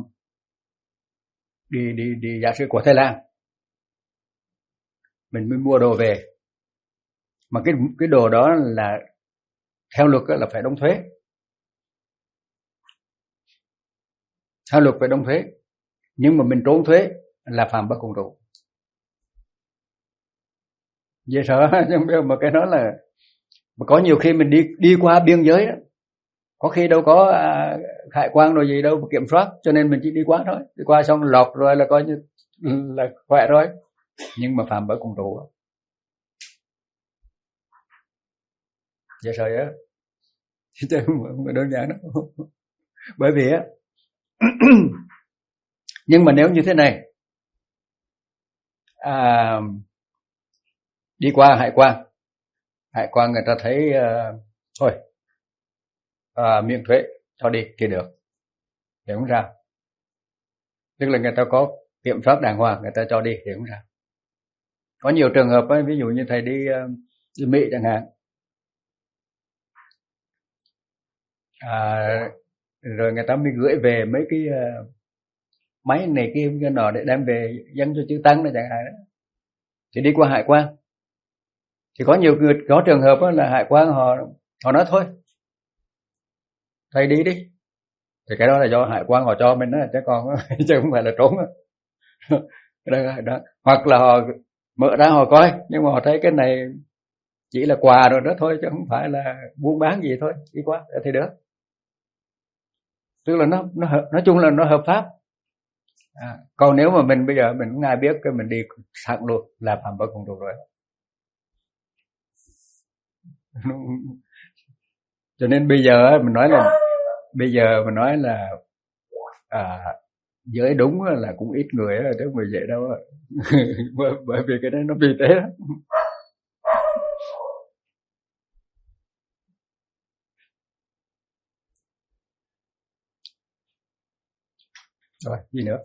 đi đi đi giả sử của Thái Lan, mình mới mua đồ về, mà cái cái đồ đó là theo luật là phải đóng thuế, theo luật phải đóng thuế, nhưng mà mình trốn thuế là phạm bất công trụ. Dễ sợ. Nhưng mà cái đó là, mà có nhiều khi mình đi đi qua biên giới đó, có khi đâu có à, hải quan rồi gì đâu kiểm soát, cho nên mình chỉ đi qua thôi, đi qua xong lọt rồi là coi như là khỏe rồi, nhưng mà phạm bất công trụ. Dễ sợ á, chứ không phải đơn giản đâu. Bởi vì á, nhưng mà nếu như thế này, à, đi qua hải quan, hải quan người ta thấy uh, thôi à, miễn thuế cho đi thì được, thì không sao. Tức là người ta có kiểm soát đàng hoàng, người ta cho đi thì không sao. Có nhiều trường hợp ấy, ví dụ như thầy đi, uh, đi Mỹ chẳng hạn, à, rồi người ta mới gửi về mấy cái uh, máy này kia cái nọ để đem về dâng cho chư tăng này chẳng hạn đó, thì đi qua hải quan. Thì có nhiều người, có trường hợp đó là hải quan họ họ nói thôi thầy đi đi, thì cái đó là do hải quan họ cho mình đó, chứ còn chứ không phải là trốn đó. Đó. Hoặc là họ mở ra họ coi, nhưng mà họ thấy cái này chỉ là quà rồi đó thôi, chứ không phải là buôn bán gì thôi, đi qua thì được. Tức là nó nó nói chung là nó hợp pháp. À, còn nếu mà mình bây giờ mình không ai biết cái mình đi sẵn luôn là phạm bất công trụ rồi. Cho nên bây giờ mình nói là bây giờ mình nói là à, giới đúng là cũng ít người đó, chứ không phải vậy đâu. Bởi vì cái đấy nó vi tế lắm. Rồi, gì nữa?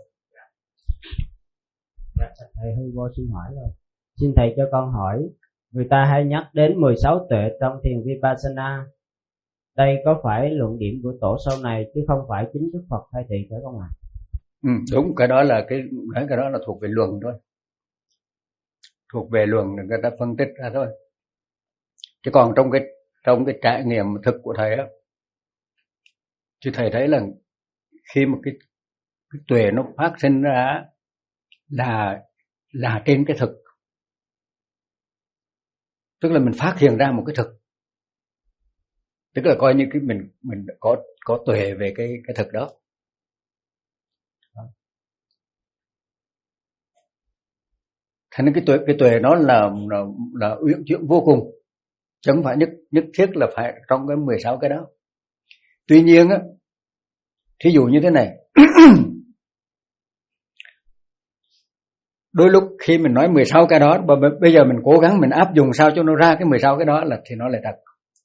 Thầy Hư Vô xin hỏi rồi. Xin thầy cho con hỏi, người ta hay nhắc đến mười sáu tuệ trong thiền Vipassana. Đây có phải luận điểm của tổ sau này chứ không phải chính Đức Phật khai thị phải không ạ? Ừ, đúng, cái đó là cái cái đó là thuộc về luận thôi. Thuộc về luận người ta phân tích ra thôi. Chứ còn trong cái trong cái trải nghiệm thực của thầy á, Thì thầy thấy là khi mà cái, cái tuệ nó phát sinh ra là là trên cái thực, tức là mình phát hiện ra một cái thực, tức là coi như cái mình mình có có tuệ về cái cái thực đó. Thành nên cái tuệ cái tuệ nó là là, là uyển chuyển vô cùng, chứ không phải nhất nhất thiết là phải trong cái mười sáu cái đó. Tuy nhiên á, thí dụ như thế này, đôi lúc khi mình nói mười sáu cái đó, bây giờ mình cố gắng mình áp dụng sao cho nó ra cái mười sáu cái đó là thì nó lại thật.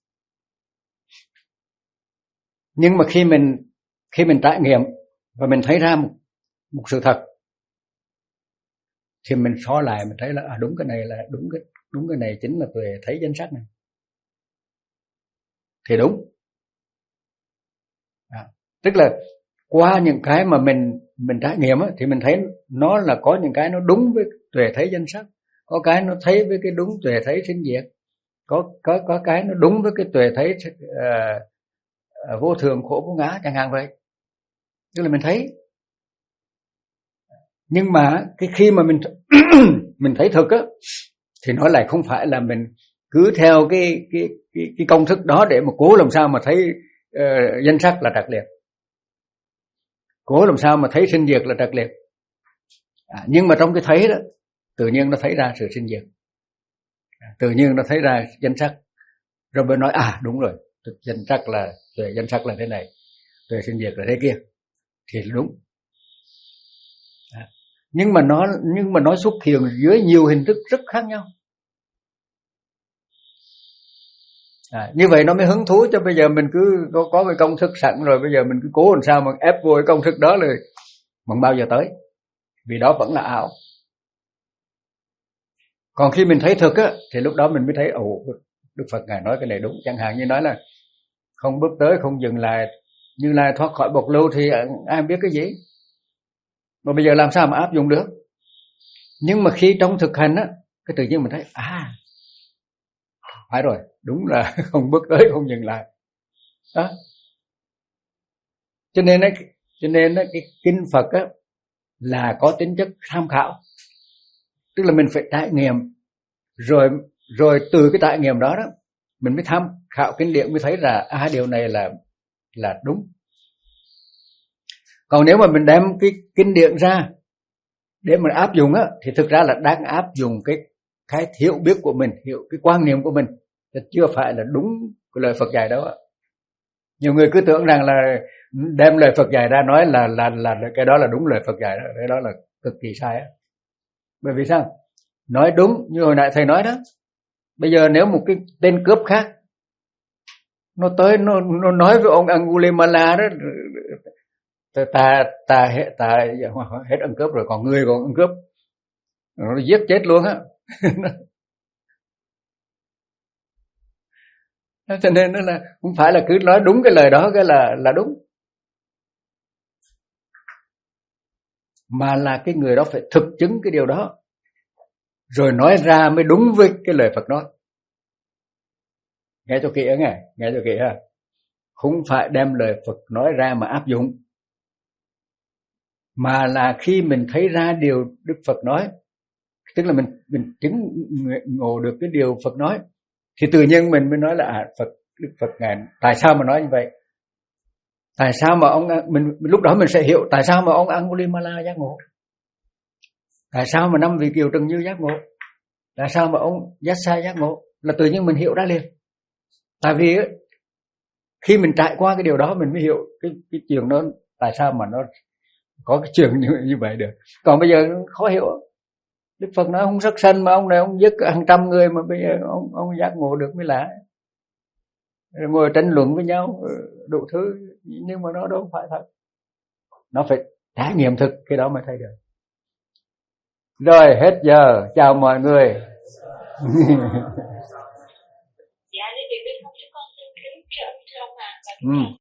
Nhưng mà khi mình khi mình trải nghiệm và mình thấy ra một, một sự thật, thì mình so lại mình thấy là à, đúng cái này là đúng cái đúng cái này chính là tuệ thấy danh sắc này, thì đúng. À, tức là qua những cái mà mình mình trải nghiệm á, thì mình thấy nó là có những cái nó đúng với tuệ thấy danh sắc, có cái nó thấy với cái đúng tuệ thấy sinh diệt, có có có cái nó đúng với cái tuệ thấy uh, uh, vô thường khổ vô ngã chẳng hạn vậy. Tức là mình thấy. Nhưng mà cái khi mà mình mình thấy thực á, thì nó lại không phải là mình cứ theo cái cái cái, cái công thức đó để mà cố làm sao mà thấy uh, danh sắc là trật liệt, cố làm sao mà thấy sinh diệt là trật liệt. À, nhưng mà trong cái thấy đó, tự nhiên nó thấy ra sự sinh diệt, à, tự nhiên nó thấy ra danh sắc, rồi mới nói à đúng rồi, danh sắc là tuệ danh sắc là thế này, tuệ sinh diệt là thế kia, thì đúng. À, nhưng mà nó nhưng mà nó xuất hiện dưới nhiều hình thức rất khác nhau. À, như vậy nó mới hứng thú, cho bây giờ mình cứ có, có cái công thức sẵn rồi, bây giờ mình cứ cố làm sao mà ép vô cái công thức đó rồi bằng bao giờ tới, vì đó vẫn là ảo. Còn khi mình thấy thực á, thì lúc đó mình mới thấy ồ, Đức Phật Ngài nói cái này đúng. Chẳng hạn như nói là không bước tới, không dừng lại, Như Lai thoát khỏi bộc lưu, thì ai biết cái gì, mà bây giờ làm sao mà áp dụng được. Nhưng mà khi trong thực hành á, cái tự nhiên mình thấy à phải rồi, đúng là không bước tới, không dừng lại đó. Cho nên á, cho nên á, cái kinh Phật á là có tính chất tham khảo, tức là mình phải trải nghiệm, rồi rồi từ cái trải nghiệm đó đó mình mới tham khảo kinh điển, mới thấy là à điều này là là đúng. Còn nếu mà mình đem cái kinh điển ra để mình áp dụng á, thì thực ra là đang áp dụng cái cái hiểu biết của mình, hiểu cái quan niệm của mình, chưa phải là đúng cái lời Phật dạy đâu á. Nhiều người cứ tưởng rằng là đem lời Phật dạy ra nói là là là cái đó là đúng lời Phật dạy đó, cái đó là cực kỳ sai á. Bởi vì sao? Nói đúng như hồi nãy thầy nói đó. Bây giờ nếu một cái tên cướp khác nó tới nó nó nói với ông Angulimala đó, ta ta ta hết ta hết ăn cướp rồi, còn người còn ăn cướp, nó giết chết luôn á. Cho nên nó là không phải là cứ nói đúng cái lời đó cái là là đúng, mà là cái người đó phải thực chứng cái điều đó rồi nói ra mới đúng với cái lời Phật nói. Nghe cho kỹ nghe, nghe cho kỹ ha. Không phải đem lời Phật nói ra mà áp dụng, mà là khi mình thấy ra điều Đức Phật nói, tức là mình mình chứng ngộ được cái điều Phật nói, thì tự nhiên mình mới nói là à, Phật Đức Phật Ngài tại sao mà nói như vậy, tại sao mà ông mình lúc đó mình sẽ hiểu tại sao mà ông Angulimala giác ngộ, tại sao mà năm vị kiều Trần Như giác ngộ, tại sao mà ông Yassa giác ngộ, là tự nhiên mình hiểu ra liền. Tại vì ấy, khi mình trải qua cái điều đó mình mới hiểu cái cái chuyện đó tại sao mà nó có cái chuyện như, như vậy được. Còn bây giờ khó hiểu. Đức Phật nói không sát sanh mà ông này ông giết hàng trăm người mà bây giờ ông ông giác ngộ được mới lạ. Rồi ngồi tranh luận với nhau đủ thứ, nhưng mà nó đâu phải thật. Nó phải trải nghiệm thực, cái đó mới thấy được. Rồi hết giờ, chào mọi người. Dạ, để việc biết không cho con xin kính trợ trong mà. Ừ.